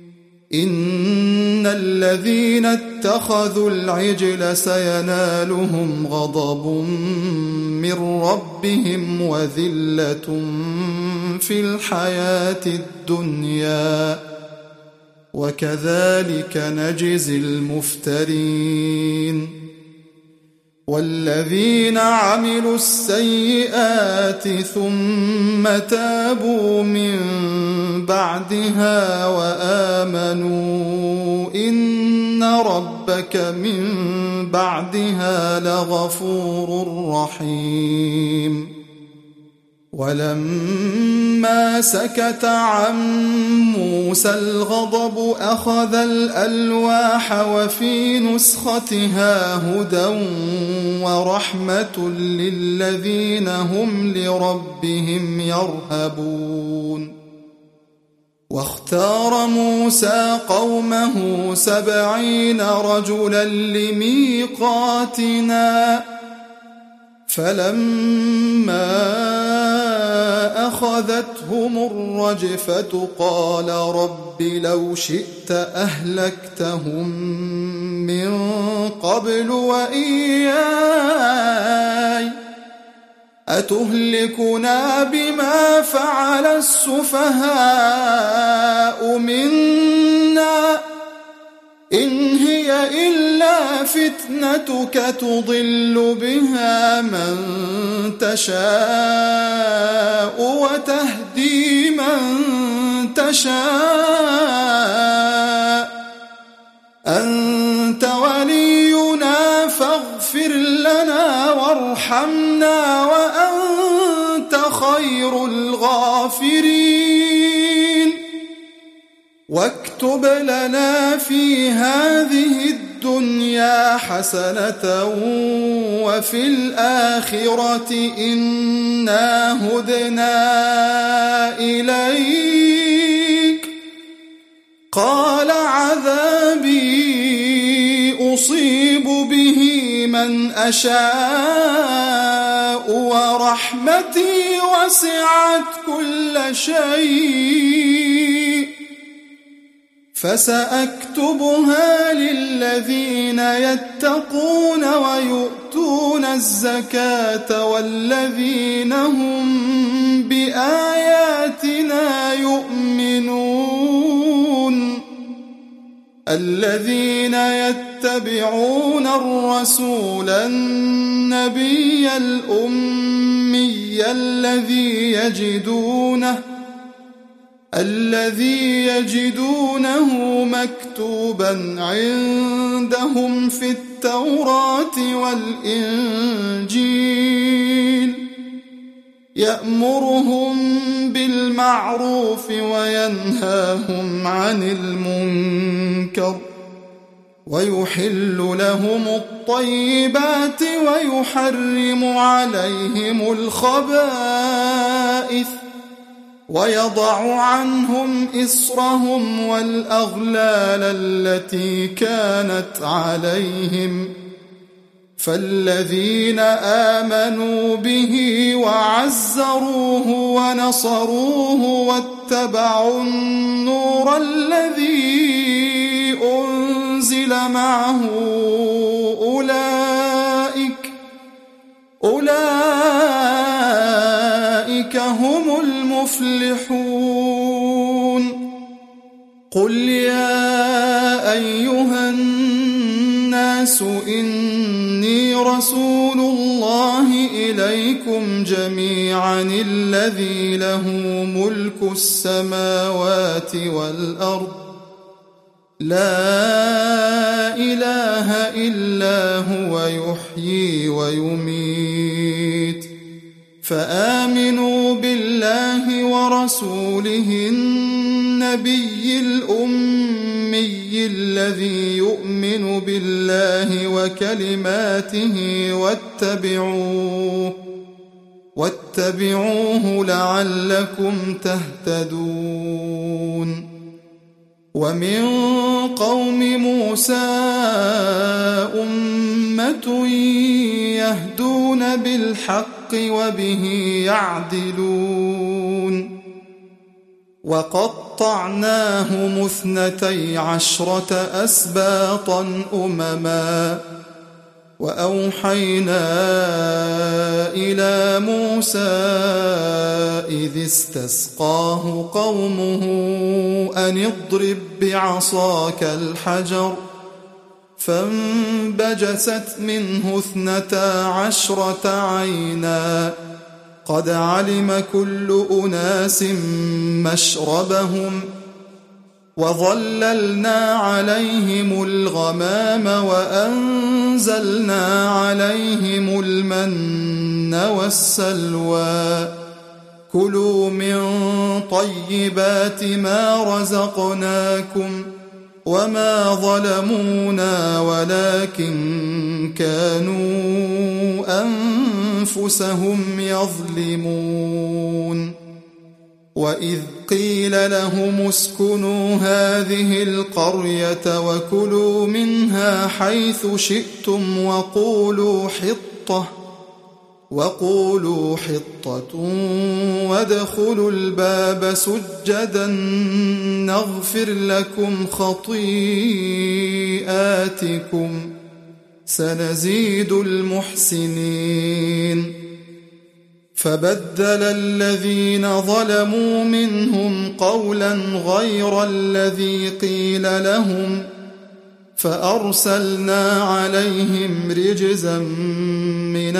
إن الذين اتخذوا العجل سينالهم غضب من ربهم وذلة في الحياة الدنيا وكذلك نجزي المفترين والذين عملوا السيئات ثم تابوا من بعدها وآمنوا إن ربك من بعدها لغفور رحيم ولما سكت عن موسى الغضب أخذ الألواح وفي نسختها هدى ورحمة للذين هم لربهم يرهبون واختار موسى قومه سبعين رجلا لميقاتنا فلما أخذتهم الرجفة قال رب لو شئت أهلكتهم من قبل وإياي أتهلكنا بما فعل السفهاء منا إن هي إلا فتنتك تضل بها من تشاء وتهدي من تشاء أنت ولينا فاغفر لنا وارحمنا وأنت خير الغافرين واكتب لنا في هذه الدنيا حسنة وفي الآخرة إنا هدنا إليك قال عذابي أصيب به من أشاء ورحمتي وسعت كل شيء فسأكتبها للذين يتقون ويؤتون الزكاة والذين هم بآياتنا يؤمنون الذين يتبعون الرسول النبي الأمي الذي يجدونه الذي يجدونه مكتوبا عندهم في التوراة والإنجيل يأمرهم بالمعروف وينهاهم عن المنكر ويحل لهم الطيبات ويحرم عليهم الخبائث ويضع عنهم إصرهم والأغلال التي كانت عليهم فالذين آمنوا به وعزروه ونصروه واتبعوا النور الذي أنزل معه أولئك أولئك هم المفلحون قل يا أيها الناس إني رسول الله إليكم جميعا الذي له ملك السماوات والأرض لا إله إلا هو يحيي ويميت فآمنوا بالله ورسوله النبي الأمي الذي يؤمن بالله وكلماته واتبعوه واتبعوه لعلكم تهتدون ومن قوم موسى أمة يهدون بالحق وبه يعدلون وقطعناهم اثنتي عشرة أسباطا أمما وأوحينا إلى موسى إذ استسقاه قومه أن اضرب بعصاك الحجر فانبجست منه اثنتا عشرة عينا قد علم كل أناس مشربهم وظللنا عليهم الغمام وأنزلنا عليهم المن والسلوى كلوا من طيبات ما رزقناكم وما ظلمونا ولكن كانوا أنفسهم يظلمون وإذ قيل لهم اسكنوا هذه القرية وكلوا منها حيث شئتم وقولوا حطة وقولوا حطة وادخلوا الباب سجدا نغفر لكم خطيئاتكم سنزيد المحسنين فبدل الذين ظلموا منهم قولا غير الذي قيل لهم فأرسلنا عليهم رجزا من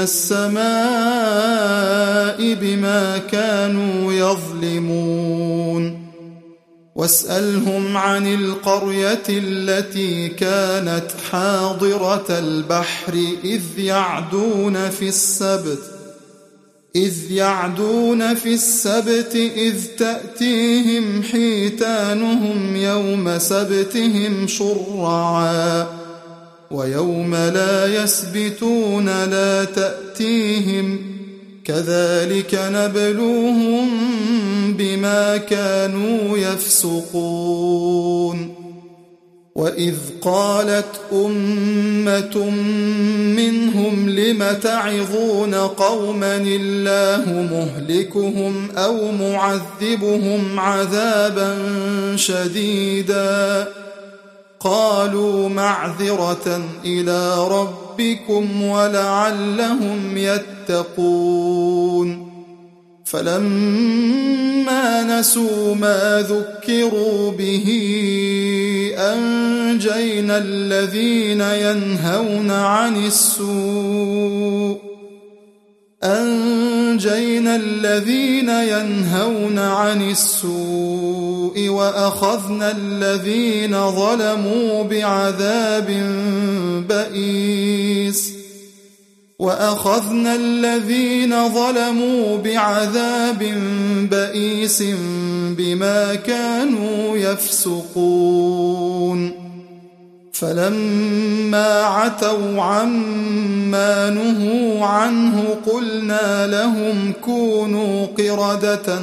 السماء بما كانوا يظلمون واسألهم عن القرية التي كانت حاضرة البحر إذ يعدون في السبت إذ يعدون في السبت إذ تأتيهم حيتانهم يوم سبتهم شرعا ويوم لا يسبتون لا تأتيهم كذلك نبلوهم بما كانوا يفسقون وإذ قالت أمة منهم لم تعظون قوما الله مهلكهم أو معذبهم عذابا شديدا قالوا معذرة إلى ربكم ولعلهم يتقون فلما نسوا ما ذكروا به أنجينا الذين ينهون عن السوء أنجينا الذين ينهون عن السوء وأخذنا الذين ظلموا بعذاب بئيس وأخذنا الذين ظلموا بعذاب بئيس بما كانوا يفسقون فلما عتوا عما نهوا عنه قلنا لهم كونوا قردة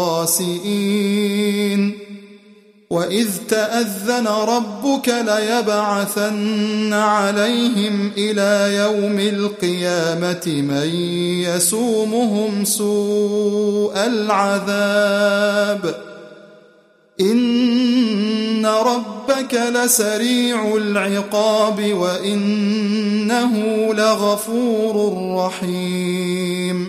خاسئين وإذ تأذن ربك ليبعثن عليهم إلى يوم القيامة من يسومهم سوء العذاب إن ربك لسريع العقاب وإنه لغفور رحيم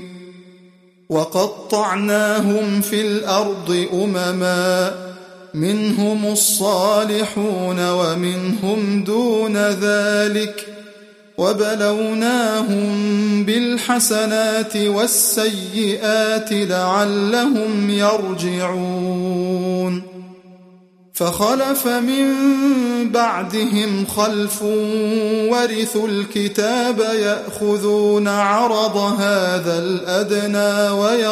وقطعناهم في الأرض أمما منهم الصالحون ومنهم دون ذلك وبلوناهم بالحسنات والسيئات لعلهم يرجعون فخلف من بعدهم خلف ورثوا الكتاب يأخذون عرض هذا الأدنى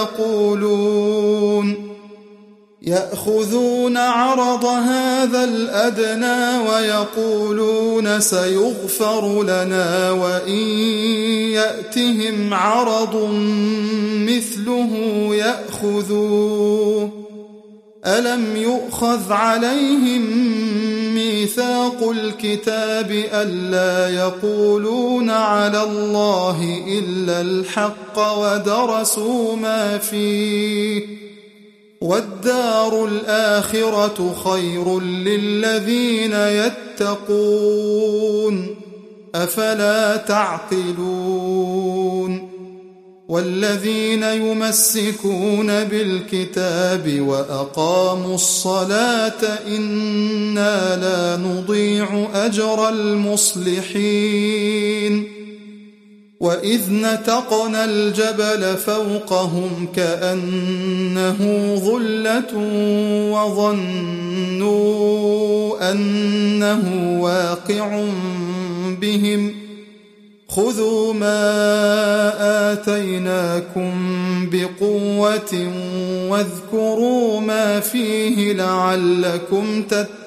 ويقولون يأخذون عرض هذا الأدنى ويقولون سيغفر لنا وإن يأتهم عرض مثله يأخذوه ألم يؤخذ عليهم ميثاق الكتاب ألا يقولون على الله إلا الحق ودرسوا ما فيه والدار الآخرة خير للذين يتقون أفلا تعقلون والذين يمسكون بالكتاب وأقاموا الصلاة إنا لا نضيع أجر المصلحين وإذ نتقنا الجبل فوقهم كأنه ظلة وظنوا أنه واقع بهم خذوا ما آتيناكم بقوة واذكروا ما فيه لعلكم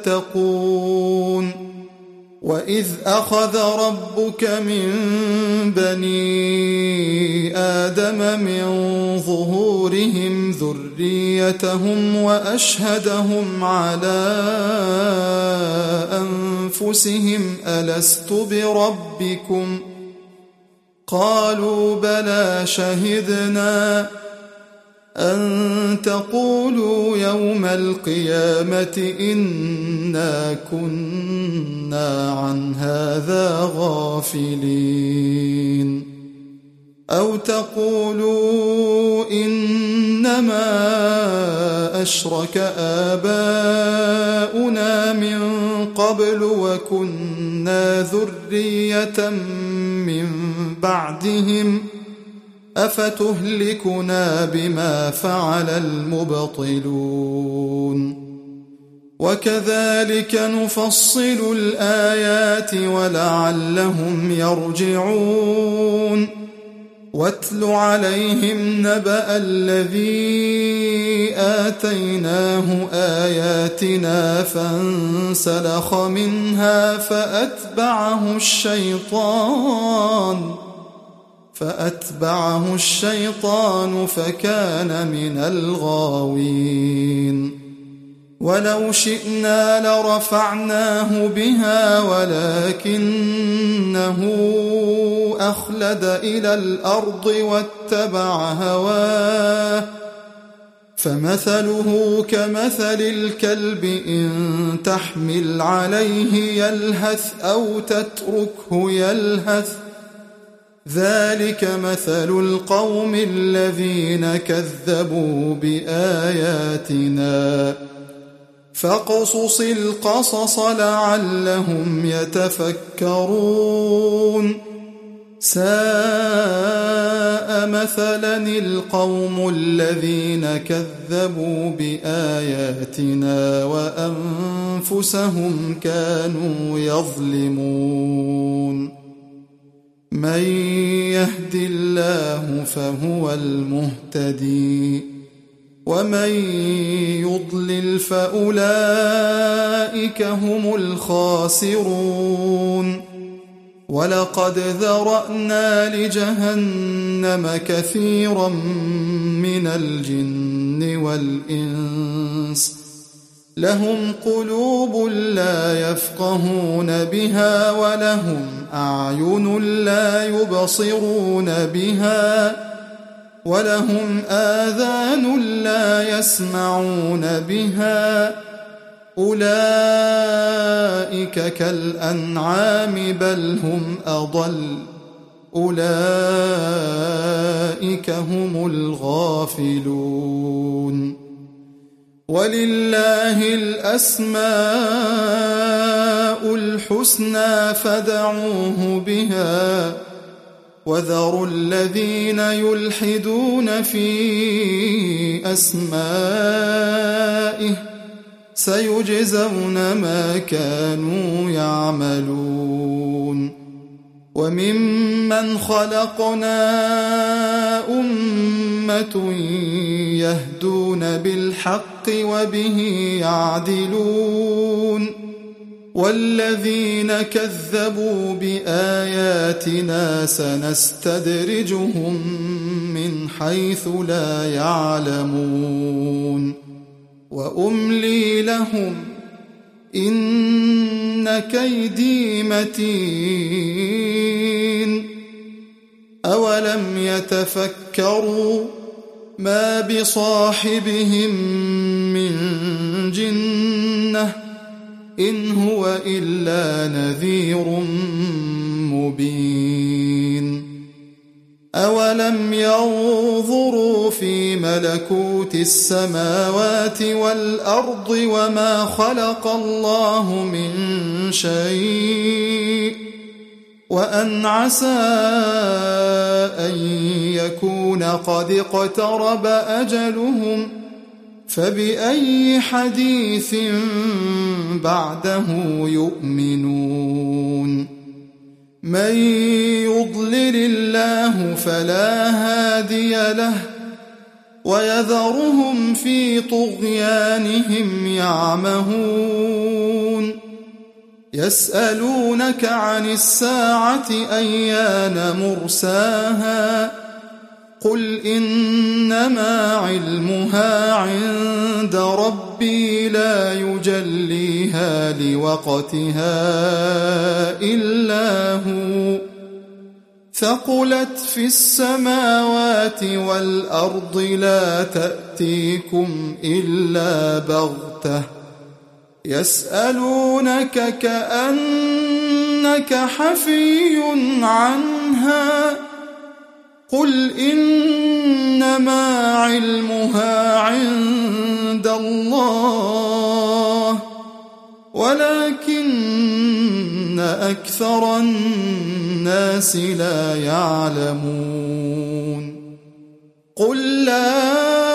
تتقون وإذ أخذ ربك من بني آدم من ظهورهم ذريتهم وأشهدهم على أنفسهم ألست بربكم قالوا بلى شهدنا أن تقولوا يوم القيامة إنا كنا عن هذا غافلين أو تقولوا إنما أشرك آباؤنا من قبل وكنا ذرية من بعدهم أفتهلكنا بما فعل المبطلون وكذلك نفصل الآيات ولعلهم يرجعون واتل عليهم نبأ الذي آتيناه آياتنا فانسلخ منها فأتبعه الشيطان فأتبعه الشيطان فكان من الغاوين ولو شئنا لرفعناه بها ولكنه أخلد إلى الأرض واتبع هواه فمثله كمثل الكلب إن تحمل عليه يلهث أو تتركه يلهث ذلك مثل القوم الذين كذبوا بآياتنا فاقصص القصص لعلهم يتفكرون ساء مثلا القوم الذين كذبوا بآياتنا وأنفسهم كانوا يظلمون من يهد الله فهو المهتدي ومن يضلل فأولئك هم الخاسرون ولقد ذرأنا لجهنم كثيرا من الجن والإنس لهم قلوب لا يفقهون بها ولهم أعين لا يبصرون بها ولهم آذان لا يسمعون بها أولئك كالأنعام بل هم أضل أولئك هم الغافلون ولله الأسماء الحسنى فادعوه بها وذروا الذين يلحدون في أسمائه سيجزون ما كانوا يعملون وممن خلقنا أمة يهدون بالحق وبه يعدلون والذين كذبوا بآياتنا سنستدرجهم من حيث لا يعلمون وأملي لهم إن كيدي متين أولم يتفكروا ما بصاحبهم من جنة إن هو إلا نذير مبين أولم ينظروا في ملكوت السماوات والأرض وما خلق الله من شيء وأن عسى أن يكون قد اقترب أجلهم فبأي حديث بعده يؤمنون من يضلل الله فلا هادي له ويذرهم في طغيانهم يعمهون يسألونك عن الساعة أيان مرساها قل إنما علمها عند ربي لا يجليها لوقتها إلا هو ثقلت في السماوات والأرض لا تأتيكم إلا بغتة يسألونك كأنك حفي عنها قل إنما علمها عند الله ولكن أكثر الناس لا يعلمون قل لا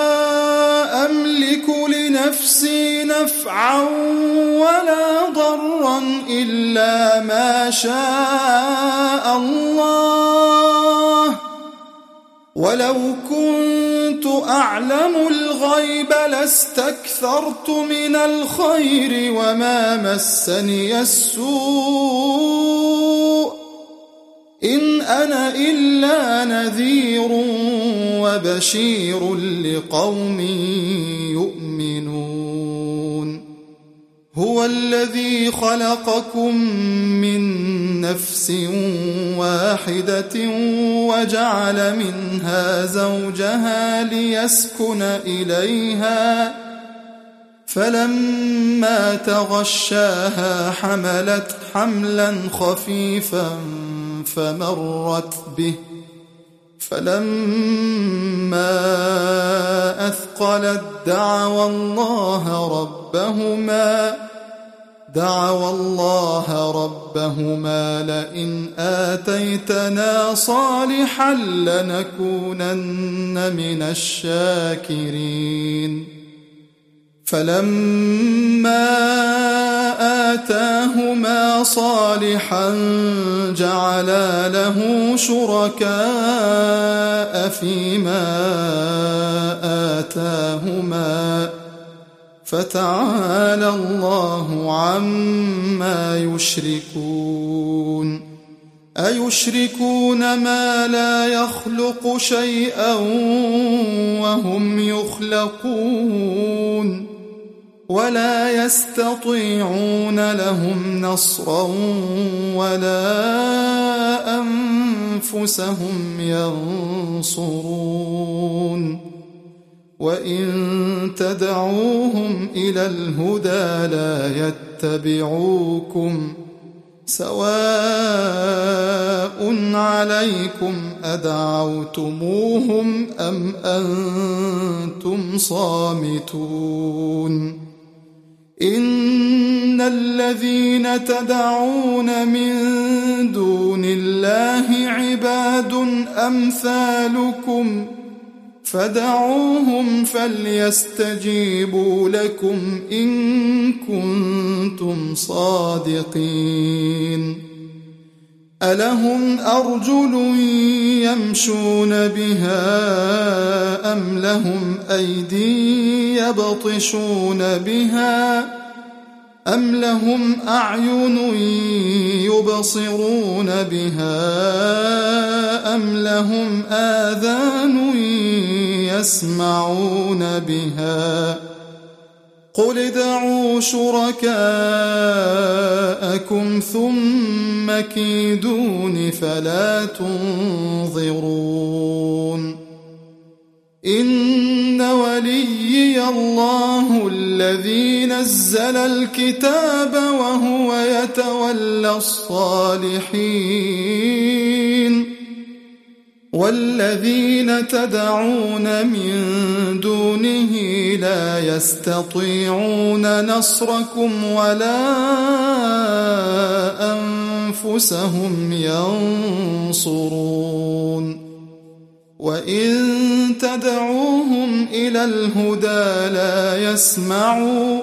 أملك لنفسي نفعا ولا ضرا إلا ما شاء الله ولو كنت أعلم الغيب لاستكثرت من الخير وما مسني السوء إن أنا إلا نذير وبشير لقوم يؤمنون هو الذي خلقكم من نفس واحدة وجعل منها زوجها ليسكن إليها فلما تغشاها حملت حملا خفيفا فمرت به فلما أثقلت انثقلت دعوا الله ربهما دعوا الله ربهما لئن آتيتنا صالحا لنكونن من الشاكرين فلما آتاهما صالحا جعلا له شركاء فيما آتاهما فتعالى الله عما يشركون أيشركون ما لا يخلق شيئا وهم يخلقون ولا يستطيعون لهم نصرا ولا أنفسهم ينصرون وإن تدعوهم إلى الهدى لا يتبعوكم سواء عليكم أدعوتموهم أم أنتم صامتون إن الذين تدعون من دون الله عباد أمثالكم فدعوهم فليستجيبوا لكم إن كنتم صادقين ألهم أرجل يمشون بها أم لهم أيدي يبطشون بها أم لهم أعين يبصرون بها أم لهم آذان يسمعون بها قل ادعوا شركاءكم ثم كيدون فلا تنظرون إن وليي الله الذي نزل الكتاب وهو يتولى الصالحين والذين تدعون من دونه لا يستطيعون نصركم ولا أنفسهم ينصرون وإن تدعوهم إلى الهدى لا يسمعوا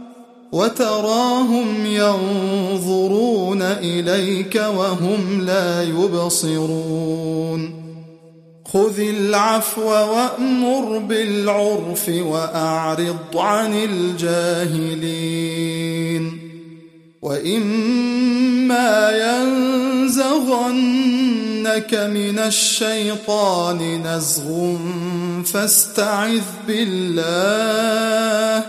وتراهم ينظرون إليك وهم لا يبصرون خذ العفو وأمر بالعرف وأعرض عن الجاهلين وإما ينزغنك من الشيطان نزغ فاستعذ بالله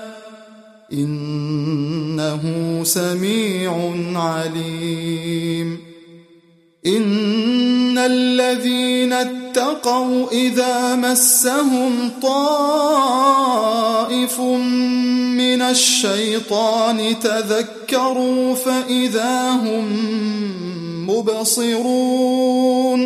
إنه سميع عليم إن الذين اتقوا إذا مسهم طائف من الشيطان تذكروا فإذا هم مبصرون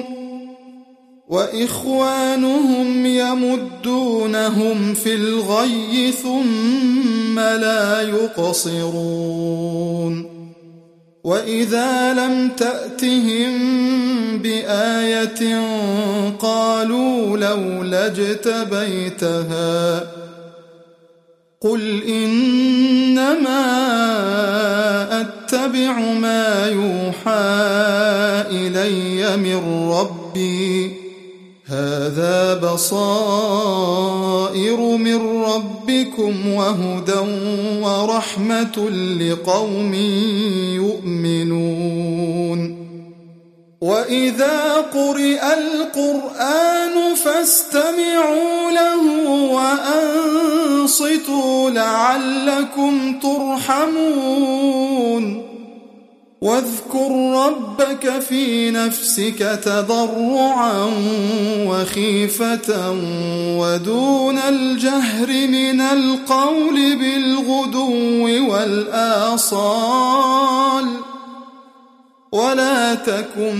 وإخوانهم يمدونهم في الغي ثم لا يقصرون وإذا لم تأتهم بآية قالوا لولا اجتبيتها قل إنما أتبع ما يوحى إلي من ربي هذا بصائر من ربكم وهدى ورحمة لقوم يؤمنون وإذا قرئ القرآن فاستمعوا له وأنصتوا لعلكم ترحمون واذكر ربك في نفسك تضرعا وخيفة ودون الجهر من القول بالغدو والآصال ولا تكن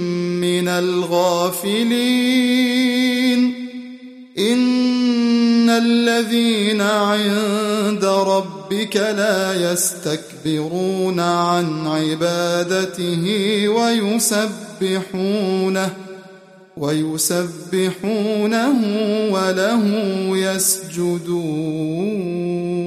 من الغافلين إن الذين عند ربك لا يستكبرون عن عبادته ويسبحونه ويسبحونه وله يسجدون